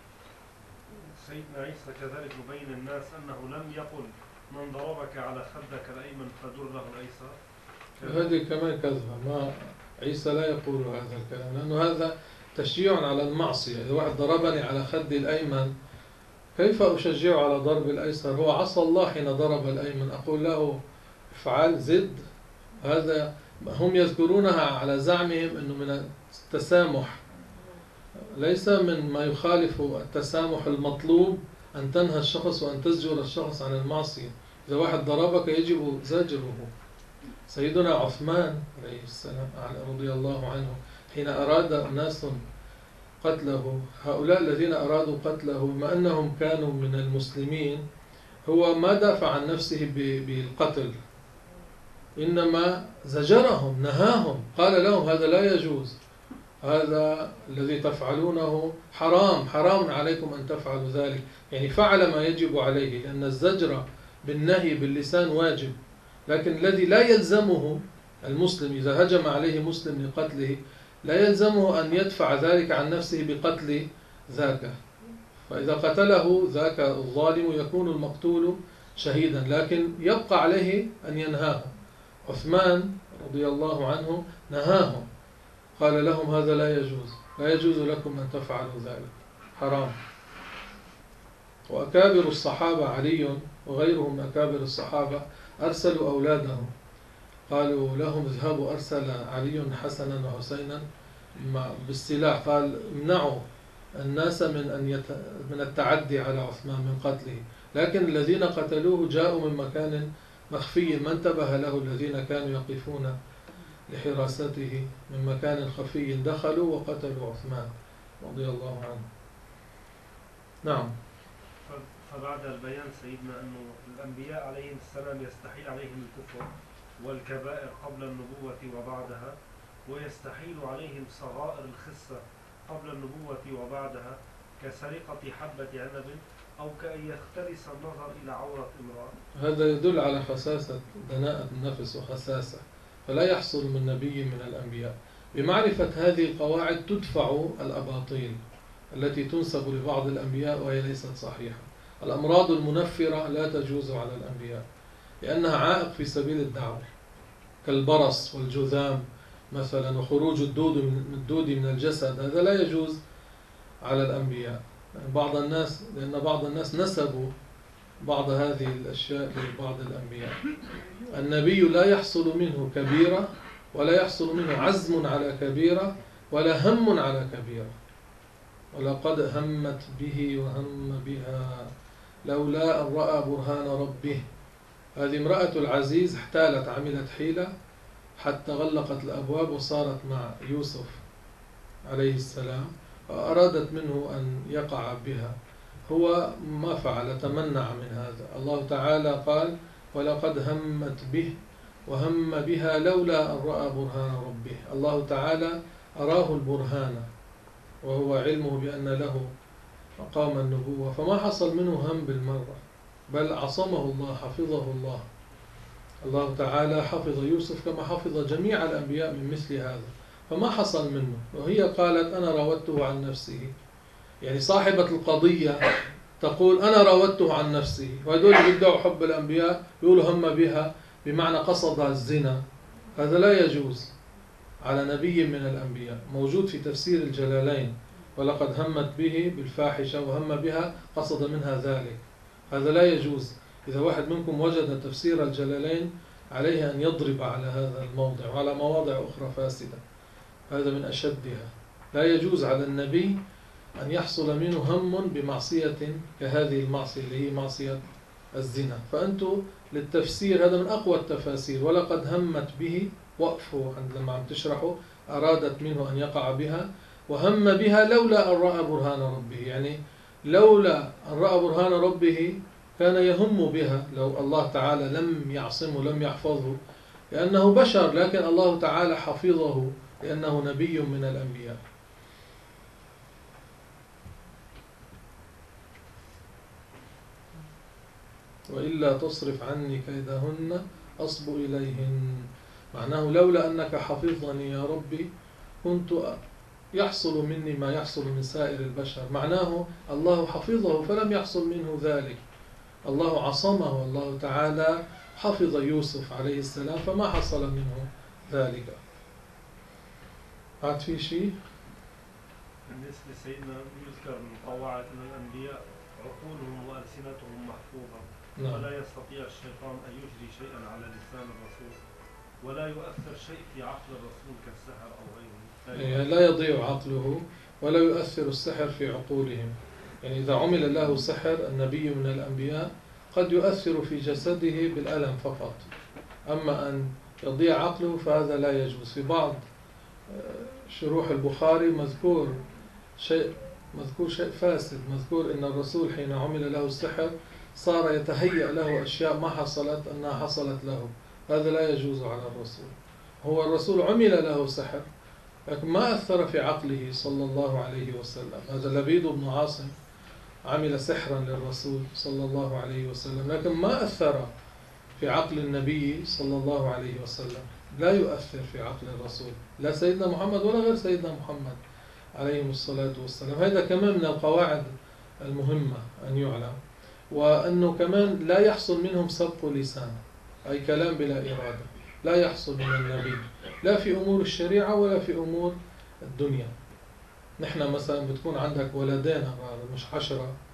سيدنا عيسى كذلك يبين الناس أنه لم يقل من ضربك على خدك الأيمن فدر له الأيسر. هذه كمان كذبة، ما عيسى لا يقول هذا الكلام، لأنه هذا تشجيع على المعصية. إذا واحد ضربني على خدي الأيمن كيف أشجعه على ضرب الأيسر؟ هو عصى الله حين ضرب الأيمن، أقول له افعل زد. هذا هم يذكرونها على زعمهم أنه من التسامح، ليس من ما يخالف التسامح المطلوب أن تنهى الشخص وأن تزجر الشخص عن المعصية. إذا واحد ضربك يجب زجره. سيدنا عثمان عليه السلام رضي الله عنه حين أراد ناس قتله، هؤلاء الذين أرادوا قتله بما أنهم كانوا من المسلمين، هو ما دافع عن نفسه بالقتل، إنما زجرهم، نهاهم، قال لهم هذا لا يجوز، هذا الذي تفعلونه حرام، حرام عليكم أن تفعلوا ذلك. يعني فعل ما يجب عليه، لأن الزجر بالنهي باللسان واجب، لكن الذي لا يلزمه المسلم إذا هجم عليه مسلم لقتله لا يلزمه أن يدفع ذلك عن نفسه بقتل ذاك. فإذا قتله ذاك الظالم يكون المقتول شهيدا، لكن يبقى عليه أن ينهاه. عثمان رضي الله عنه نهاهم، قال لهم هذا لا يجوز، لا يجوز لكم أن تفعلوا ذلك، حرام. وأكابر الصحابة علي وغيرهم من أكابر الصحابة أرسلوا أولادهم، قالوا لهم اذهبوا، أرسل علي حسنا وحسينا بالسلاح، قال امنعوا الناس من التعدي على عثمان من قتله، لكن الذين قتلوه جاءوا من مكان مخفي، ما انتبه له الذين كانوا يقفون لحراسته من مكان خفي، دخلوا وقتلوا عثمان رضي الله عنه. نعم. فبعد البيان سيدنا أنه الأنبياء عليهم السلام يستحيل عليهم الكفر والكبائر قبل النبوة وبعدها، ويستحيل عليهم صغائر الخسة قبل النبوة وبعدها، كسرقة حبة عنب أو كأن يختلس النظر إلى عورة امرأة. هذا يدل على خساسة دناءة النفس وخساسة، فلا يحصل من نبي من الأنبياء. بمعرفة هذه القواعد تدفع الأباطيل التي تنسب لبعض الأنبياء وهي ليست صحيحة. الأمراض المنفرة لا تجوز على الأنبياء لأنها عائق في سبيل الدعوة، كالبرص والجذام مثلا، وخروج الدود من الجسد، هذا لا يجوز على الأنبياء. لأن بعض الناس نسبوا بعض هذه الأشياء لبعض الأنبياء. النبي لا يحصل منه كبيرة ولا يحصل منه عزم على كبيرة ولا هم على كبيرة. ولقد همت به وهم بها لولا أن رأى برهان ربه. هذه امرأة العزيز احتالت، عملت حيلة حتى غلقت الأبواب وصارت مع يوسف عليه السلام، وأرادت منه أن يقع بها، هو ما فعل، تمنع من هذا. الله تعالى قال ولقد همت به وهم بها لولا أن رأى برهان ربه. الله تعالى أراه البرهان وهو علمه بأن له مقام النبوة، فما حصل منه هم بالمرة، بل عصمه الله، حفظه الله. الله تعالى حفظ يوسف كما حفظ جميع الأنبياء من مثل هذا، فما حصل منه. وهي قالت أنا راودته عن نفسه، يعني صاحبة القضية تقول أنا راودته عن نفسه، وهذول يدعوا حب الأنبياء يقولوا هم بها بمعنى قصد الزنا. هذا لا يجوز على نبي من الأنبياء، موجود في تفسير الجلالين، ولقد همت به بالفاحشة وهم بها قصد منها ذلك. هذا لا يجوز. إذا واحد منكم وجد تفسير الجلالين عليه أن يضرب على هذا الموضع وعلى مواضع أخرى فاسدة، هذا من أشدها. لا يجوز على النبي أن يحصل منه هم بمعصية كهذه المعصية اللي هي معصية الزنا. فأنتوا للتفسير هذا من أقوى التفاسير، ولقد همت به، وقفوا عند لما عم تشرحوا، أرادت منه أن يقع بها، وهم بها لولا أن رأى برهان ربه، يعني لولا أن رأى برهان ربه كان يهم بها لو الله تعالى لم يعصمه لم يحفظه، لأنه بشر، لكن الله تعالى حفظه لأنه نبي من الأنبياء. وإلا تصرف عني كيدهن أصب إليهن، معناه لولا أنك حفظني يا ربي كنت يحصل مني ما يحصل من سائر البشر. معناه الله حفظه فلم يحصل منه ذلك، الله عصمه، الله تعالى حفظ يوسف عليه السلام فما حصل منه ذلك. بعد في شيء؟ بالنسبة لسيدنا يذكر من قواعد أن الأنبياء عقولهم وألسنتهم محفوظة، نعم. ولا يستطيع الشيطان أن يجري شيئا على لسان الرسول، ولا يؤثر شيء في عقل الرسول كالسحر أو غيره. لا يضيع عقله ولا يؤثر السحر في عقولهم. يعني إذا عمل له سحر النبي من الأنبياء قد يؤثر في جسده بالألم فقط، أما أن يضيع عقله فهذا لا يجوز. في بعض شروح البخاري مذكور شيء فاسد، مذكور إن الرسول حين عمل له السحر صار يتهيأ له أشياء ما حصلت أنها حصلت له. هذا لا يجوز على الرسول. هو الرسول عمل له سحر لكن ما أثر في عقله صلى الله عليه وسلم. هذا لبيد بن عاصم عمل سحرا للرسول صلى الله عليه وسلم لكن ما أثر في عقل النبي صلى الله عليه وسلم، لا يؤثر في عقل الرسول، لا سيدنا محمد ولا غير سيدنا محمد عليه الصلاة والسلام. هذا كمان من القواعد المهمة أن يعلم. وأنه كمان لا يحصل منهم سبق لسان، أي كلام بلا إرادة، لا يحصل من النبي لا في أمور الشريعة ولا في أمور الدنيا. نحن مثلا بتكون عندك ولدين مش 10،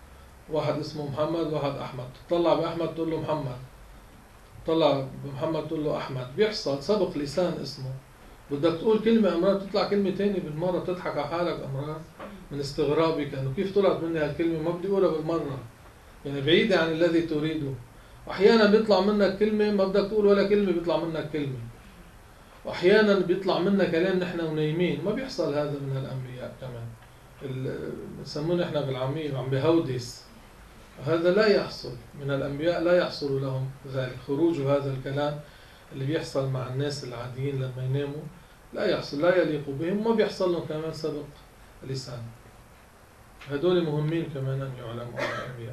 واحد اسمه محمد واحد أحمد، تطلع بأحمد تقول له محمد، تطلع بمحمد تقول له أحمد، بيحصل سبق لسان اسمه. بدك تقول كلمة أمرار تطلع كلمة تاني بالمرة، تضحك على حالك أمرار من استغرابك إنه كيف طلعت مني هالكلمة، ما بدي أقولها بالمرة، يعني بعيدة عن الذي تريده. أحيانا بيطلع منك كلمة ما بدك تقول ولا كلمة، بيطلع منك كلمة. وأحيانا بيطلع منا كلام نحن ونايمين، ما بيحصل هذا من الأنبياء كمان. بنسمونه نحن بالعامية عم بهودس، هذا لا يحصل من الأنبياء، لا يحصل لهم ذلك. خروج هذا الكلام اللي بيحصل مع الناس العاديين لما يناموا لا يحصل، لا يليق بهم، وما بيحصل لهم كمان سبق لسان. هدول مهمين كمان أن يعلموا عن الأنبياء.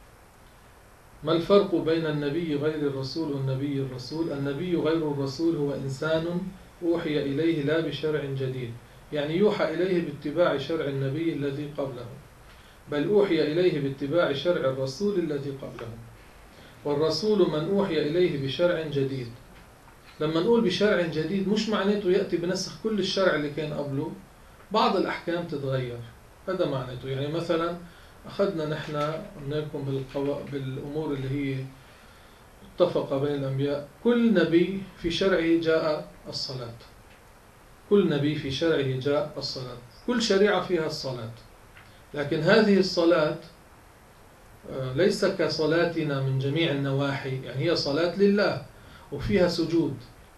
ما الفرق بين النبي غير الرسول والنبي الرسول؟ النبي غير الرسول هو إنسان أوحي إليه لا بشرع جديد، يعني يوحى إليه باتباع شرع النبي الذي قبله، بل أوحي إليه باتباع شرع الرسول الذي قبله. والرسول من أوحي إليه بشرع جديد. لما نقول بشرع جديد مش معناته يأتي بنسخ كل الشرع اللي كان قبله، بعض الأحكام تتغير، هذا معناته. يعني مثلا أخذنا نحن قلنا لكم بالأمور اللي هي اتفق بين الأنبياء، كل نبي في شرعه جاء الصلاة، كل نبي في شرعه جاء الصلاة، كل شريعة فيها الصلاة، لكن هذه الصلاة ليس كصلاتنا من جميع النواحي، يعني هي صلاة لله وفيها سجود،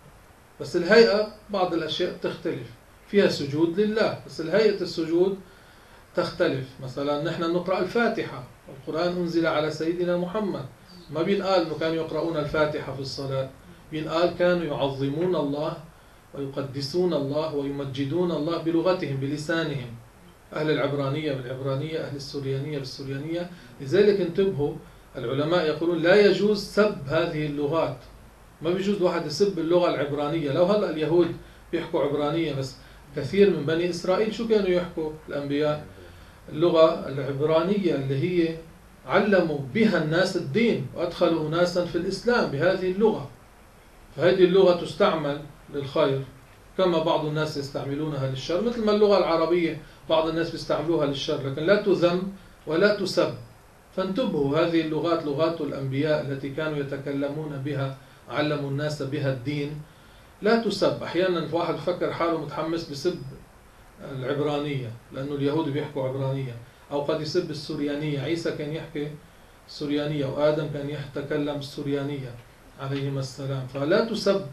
بس الهيئة بعض الأشياء تختلف، فيها سجود لله بس الهيئة السجود تختلف. مثلا نحن نقرأ الفاتحة، القرآن أنزل على سيدنا محمد، ما بينقال أنه كانوا يقرؤون الفاتحة في الصلاة، بينقال كانوا يعظمون الله ويقدسون الله ويمجدون الله بلغتهم بلسانهم، أهل العبرانية بالعبرانية، أهل السريانية بالسريانية. لذلك انتبهوا، العلماء يقولون لا يجوز سب هذه اللغات، ما بيجوز واحد يسب اللغة العبرانية. لو هلأ اليهود بيحكوا عبرانية، بس كثير من بني إسرائيل شو كانوا يحكوا الأنبياء؟ اللغة العبرانية اللي هي علموا بها الناس الدين وأدخلوا ناسا في الإسلام بهذه اللغة، فهذه اللغة تستعمل للخير كما بعض الناس يستعملونها للشر، مثل ما اللغة العربية بعض الناس يستعملوها للشر، لكن لا تذم ولا تسب. فانتبهوا، هذه اللغات لغات الأنبياء التي كانوا يتكلمون بها، علموا الناس بها الدين، لا تسب. أحيانا واحد يفكر حاله متحمس بسب العبرانية لأنه اليهود بيحكوا عبرانية، أو قد يسب السريانية، عيسى كان يحكي السريانية وآدم كان يتكلم السريانية عليهما السلام، فلا تسب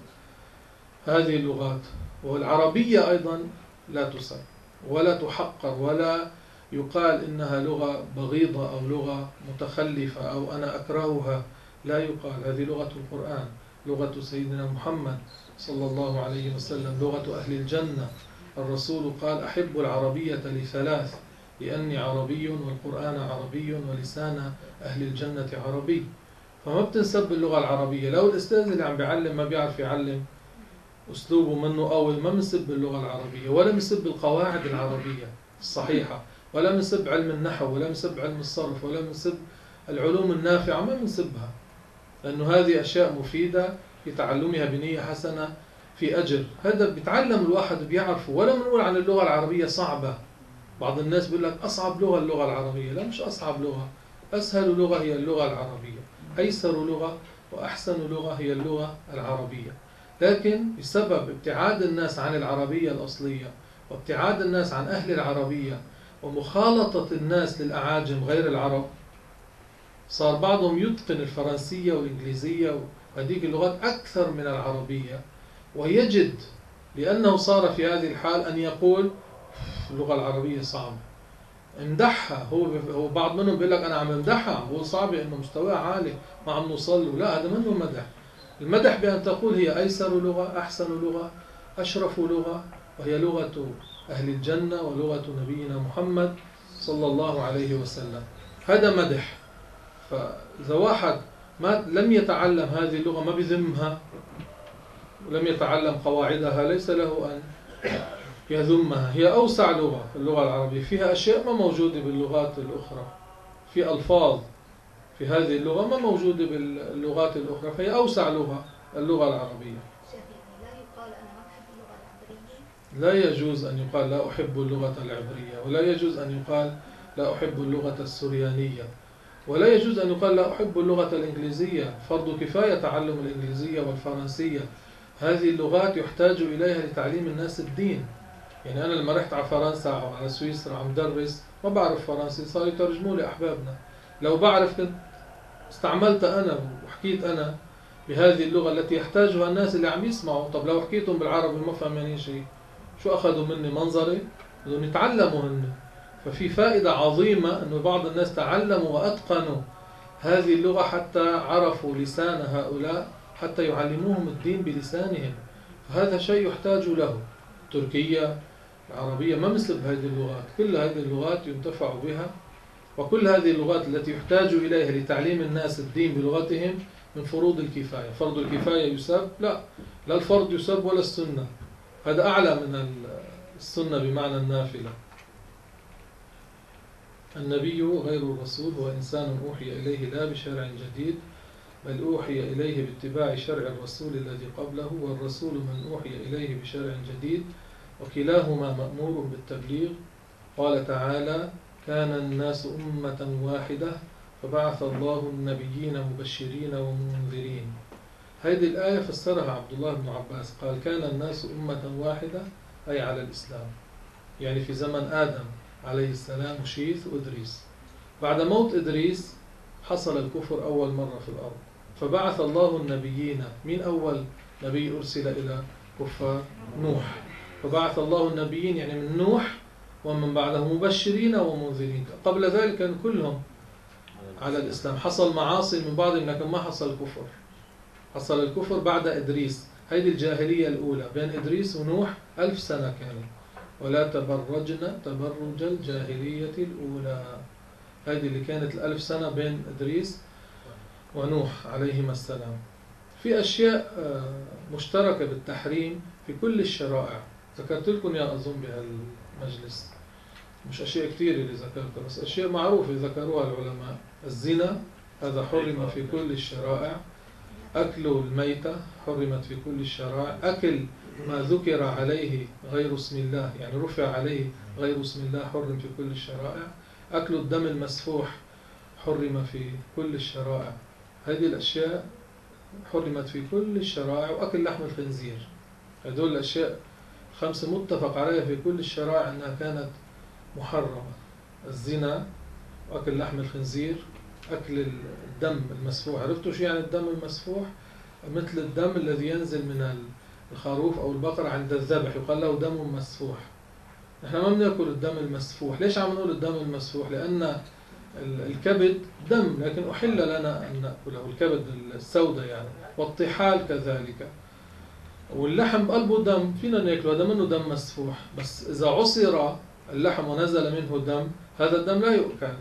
هذه اللغات. والعربية أيضا لا تسب ولا تحقر ولا يقال إنها لغة بغيضة أو لغة متخلفة أو أنا أكرهها، لا يقال. هذه لغة القرآن، لغة سيدنا محمد صلى الله عليه وسلم، لغة أهل الجنة. الرسول قال أحب العربية لثلاث، لأني عربي والقرآن عربي ولسان أهل الجنة عربي. فما بتنسب اللغة العربية. لو الأستاذ اللي عم بيعلم ما بيعرف يعلم، أسلوبه منه قوي، ما بنسب اللغة العربية ولا بنسب القواعد العربية الصحيحة، ولا بنسب علم النحو ولا بنسب علم الصرف ولا بنسب العلوم النافعة، ما بنسبها، لأنه هذه أشياء مفيدة في تعلمها بنية حسنة، في أجر. هذا بيتعلم الواحد بيعرفه. ولا بنقول عن اللغة العربية صعبة. بعض الناس بيقول لك أصعب لغة اللغة العربية، لا، مش أصعب لغة، أسهل لغة هي اللغة العربية، أيسر لغة وأحسن لغة هي اللغة العربية. لكن بسبب ابتعاد الناس عن العربية الأصلية وابتعاد الناس عن أهل العربية ومخالطة الناس للأعاجم غير العرب، صار بعضهم يتقن الفرنسية والإنجليزية وهذيك اللغات أكثر من العربية، ويجد لأنه صار في هذه الحال أن يقول اللغة العربية صعبة، امدحها. هو بعض منهم بيقول لك أنا عم امدحها، هو صعب إنه مستواه عالي ما عم نوصل له. لا، هذا منه مدح. المدح بأن تقول هي أيسر لغة، أحسن لغة، أشرف لغة، وهي لغة أهل الجنة ولغة نبينا محمد صلى الله عليه وسلم. هذا مدح. فإذا واحد لم يتعلم هذه اللغة، ما بذمها ولم يتعلم قواعدها، ليس له أن يذمها. هي أوسع لغة في اللغة العربية، فيها أشياء ما موجودة باللغات الأخرى، في ألفاظ في هذه اللغة ما موجودة باللغات الأخرى، فهي أوسع لغة اللغة العربية. لا يقال أنا ما بحب اللغة العبرية. لا يجوز أن يقال لا أحب اللغة العبرية، ولا يجوز أن يقال لا أحب اللغة السريانية، ولا يجوز أن يقال لا أحب اللغة الإنجليزية، فرض كفاية تعلم الإنجليزية والفرنسية. هذه اللغات يحتاج إليها لتعليم الناس الدين. يعني أنا لما رحت على فرنسا أو على سويسرا عم درس ما بعرف فرنسي، صار يترجموا لي أحبابنا. لو بعرف كنت استعملت أنا وحكيت أنا بهذه اللغة التي يحتاجها الناس اللي عم يسمعوا. طب لو حكيتهم بالعربي ما فهمانين شيء، شو أخذوا مني؟ منظري؟ بدهم يتعلموا هن. ففي فائدة عظيمة أنه بعض الناس تعلموا وأتقنوا هذه اللغة حتى عرفوا لسان هؤلاء، حتى يعلموهم الدين بلسانهم. فهذا شيء يحتاج له. تركيا، العربية ما مثل بهذه اللغات. كل هذه اللغات ينتفع بها، وكل هذه اللغات التي يحتاج إليها لتعليم الناس الدين بلغتهم من فروض الكفاية. فرض الكفاية يسب؟ لا الفرض يسب ولا السنة. هذا أعلى من السنة بمعنى النافلة. النبي غير الرسول هو إنسان أوحي إليه لا بشرع جديد، بل أوحي إليه باتباع شرع الرسول الذي قبله، والرسول من أوحي إليه بشرع جديد، وكلاهما مأمور بالتبليغ. قال تعالى: كان الناس أمة واحدة فبعث الله النبيين مبشرين ومنذرين. هذه الآية فسرها عبد الله بن عباس، قال: كان الناس أمة واحدة أي على الإسلام، يعني في زمن آدم عليه السلام وشيث وإدريس. بعد موت إدريس حصل الكفر أول مرة في الأرض، فبعث الله النبيين. من أول نبي أرسل إلى كفار؟ نوح. فبعث الله النبيين يعني من نوح ومن بعده مبشرين ومنذرين. قبل ذلك كانوا كلهم على الإسلام. حصل معاصي من بعضهم لكن ما حصل كفر. حصل الكفر بعد إدريس. هذه الجاهلية الأولى بين إدريس ونوح 1000 سنة كانت. ولا تبرجن تبرج الجاهلية الأولى. هذه اللي كانت 1000 سنة بين إدريس ونوح عليهما السلام. في أشياء مشتركة بالتحريم في كل الشرائع. ذكرت لكم يا أظن بهالمجلس، مش أشياء كثيرة اللي ذكرتها، بس أشياء معروفة ذكروها العلماء. الزنا هذا حرم في كل الشرائع. أكل الميتة حرمت في كل الشرائع. أكل ما ذكر عليه غير اسم الله، يعني رفع عليه غير اسم الله، حرم في كل الشرائع. أكل الدم المسفوح حرم في كل الشرائع. هذه الأشياء حرمت في كل الشرائع. وأكل لحم الخنزير، هذول الأشياء 5 متفق عليها في كل الشرائع أنها كانت محرمة. الزنا، وأكل لحم الخنزير، أكل الدم المسفوح. عرفتوا شو يعني الدم المسفوح؟ مثل الدم الذي ينزل من الخروف أو البقرة عند الذبح، يقال له دم مسفوح. نحن ما بناكل الدم المسفوح. ليش عم نقول الدم المسفوح؟ لأن الكبد دم، لكن أحل لنا أن نأكله، الكبد السوداء يعني، والطحال كذلك. واللحم قلبه دم، فينا ناكله، هذا منه دم مسفوح. بس إذا عصر اللحم ونزل منه دم، هذا الدم لا يؤكل.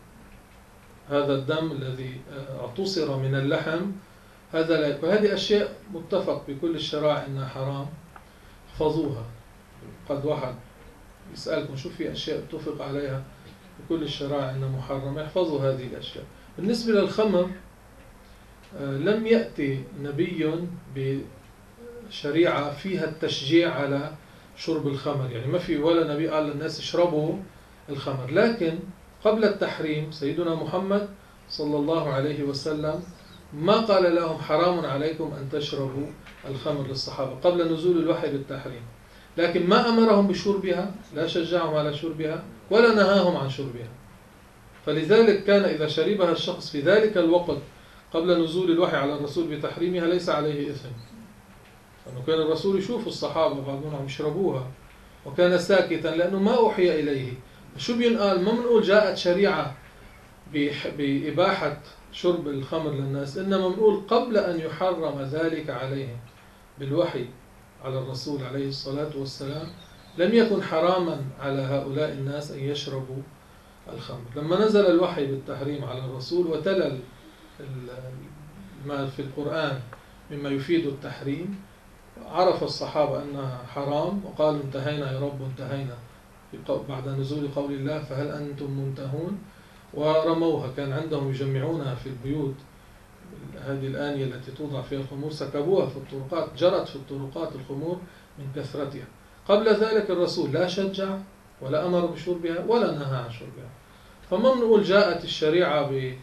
هذا الدم الذي اعتصر من اللحم هذا لا يؤكل. هذه أشياء متفق بكل الشرائع أنها حرام. احفظوها. قد واحد يسألكم شو في أشياء اتفق عليها بكل الشرائع أنها محرمة، احفظوا هذه الأشياء. بالنسبة للخمر، لم يأتي نبي بشريعة فيها التشجيع على شرب الخمر. يعني ما في ولا نبي قال للناس اشربوا الخمر. لكن قبل التحريم سيدنا محمد صلى الله عليه وسلم ما قال لهم حرام عليكم أن تشربوا الخمر للصحابة قبل نزول الوحي بالتحريم. لكن ما أمرهم بشربها، لا شجعهم على شربها ولا نهاهم عن شربها. فلذلك كان إذا شربها الشخص في ذلك الوقت قبل نزول الوحي على الرسول بتحريمها ليس عليه إثم، لأنه كان الرسول يشوف الصحابة بعضهم عم يشربوها وكان ساكتا لأنه ما أوحي إليه. شو بينقال؟ ما بنقول جاءت شريعة بإباحة شرب الخمر للناس، إنما بنقول قبل أن يحرم ذلك عليهم بالوحي على الرسول عليه الصلاة والسلام لم يكن حراما على هؤلاء الناس أن يشربوا الخمر. لما نزل الوحي بالتحريم على الرسول وتلا ما في القرآن مما يفيد التحريم، عرف الصحابة أنها حرام وقالوا انتهينا يا رب انتهينا بعد نزول قول الله فهل أنتم منتهون، ورموها. كان عندهم يجمعونها في البيوت، هذه الآنية التي توضع فيها الخمور، سكبوها في الطرقات، جرت في الطرقات الخمور من كثرتها. قبل ذلك الرسول لا شجع ولا أمر بشربها ولا نهى عن شربها. فما بنقول جاءت الشريعة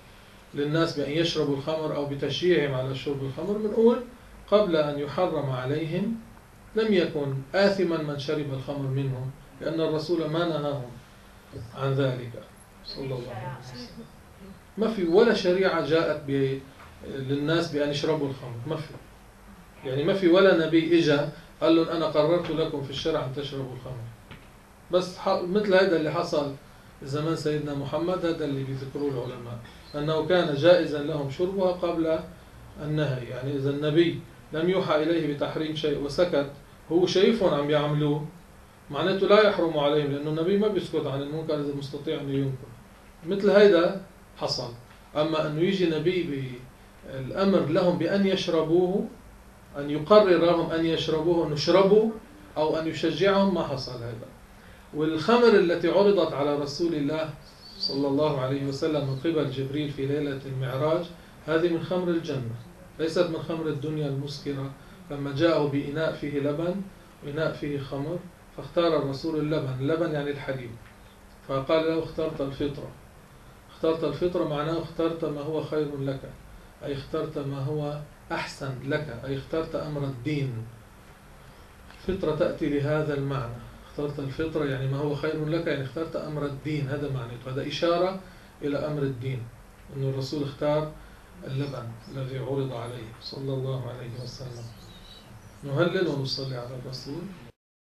للناس بأن يشربوا الخمر أو بتشجيعهم على شرب الخمر، بنقول قبل أن يحرم عليهم لم يكن آثما من شرب الخمر منهم، لأن الرسول ما نهاهم عن ذلك صلى الله عليه وسلم. ما في ولا شريعة جاءت للناس بأن يشربوا الخمر، ما في. يعني ما في ولا نبي إجا قال لهم أنا قررت لكم في الشرع أن تشربوا الخمر. بس مثل هذا اللي حصل زمان سيدنا محمد، هذا اللي بيذكروه العلماء، أنه كان جائزا لهم شربها قبل النهي. يعني إذا النبي لم يوحى إليه بتحريم شيء وسكت، هو شايفهم عم يعملوه، معناته لا يحرم عليهم، لأنه النبي ما بيسكت عن المنكر إذا مستطيع أن ينكر. مثل هذا حصل. أما أنه يجي نبي بالأمر لهم بأن يشربوه، أن يقرر لهم أن يشربوه، أن يشربوا أو أن يشجعهم، ما حصل هذا. والخمر التي عرضت على رسول الله صلى الله عليه وسلم من قبل جبريل في ليلة المعراج، هذه من خمر الجنة، ليست من خمر الدنيا المسكرة. لما جاءوا بإناء فيه لبن وإناء فيه خمر، فاختار الرسول اللبن، اللبن يعني الحليب، فقال له اخترت الفطرة. اخترت الفطرة معناه اخترت ما هو خير لك، أي اخترت ما هو أحسن لك، أي اخترت أمر الدين. فطرة تأتي لهذا المعنى، اخترت الفطرة يعني ما هو خير لك، يعني اخترت أمر الدين، هذا معناته. هذا إشارة إلى أمر الدين، أن الرسول اختار اللبن الذي عرض عليه صلى الله عليه وسلم. نهلل ونصلي على الرسول.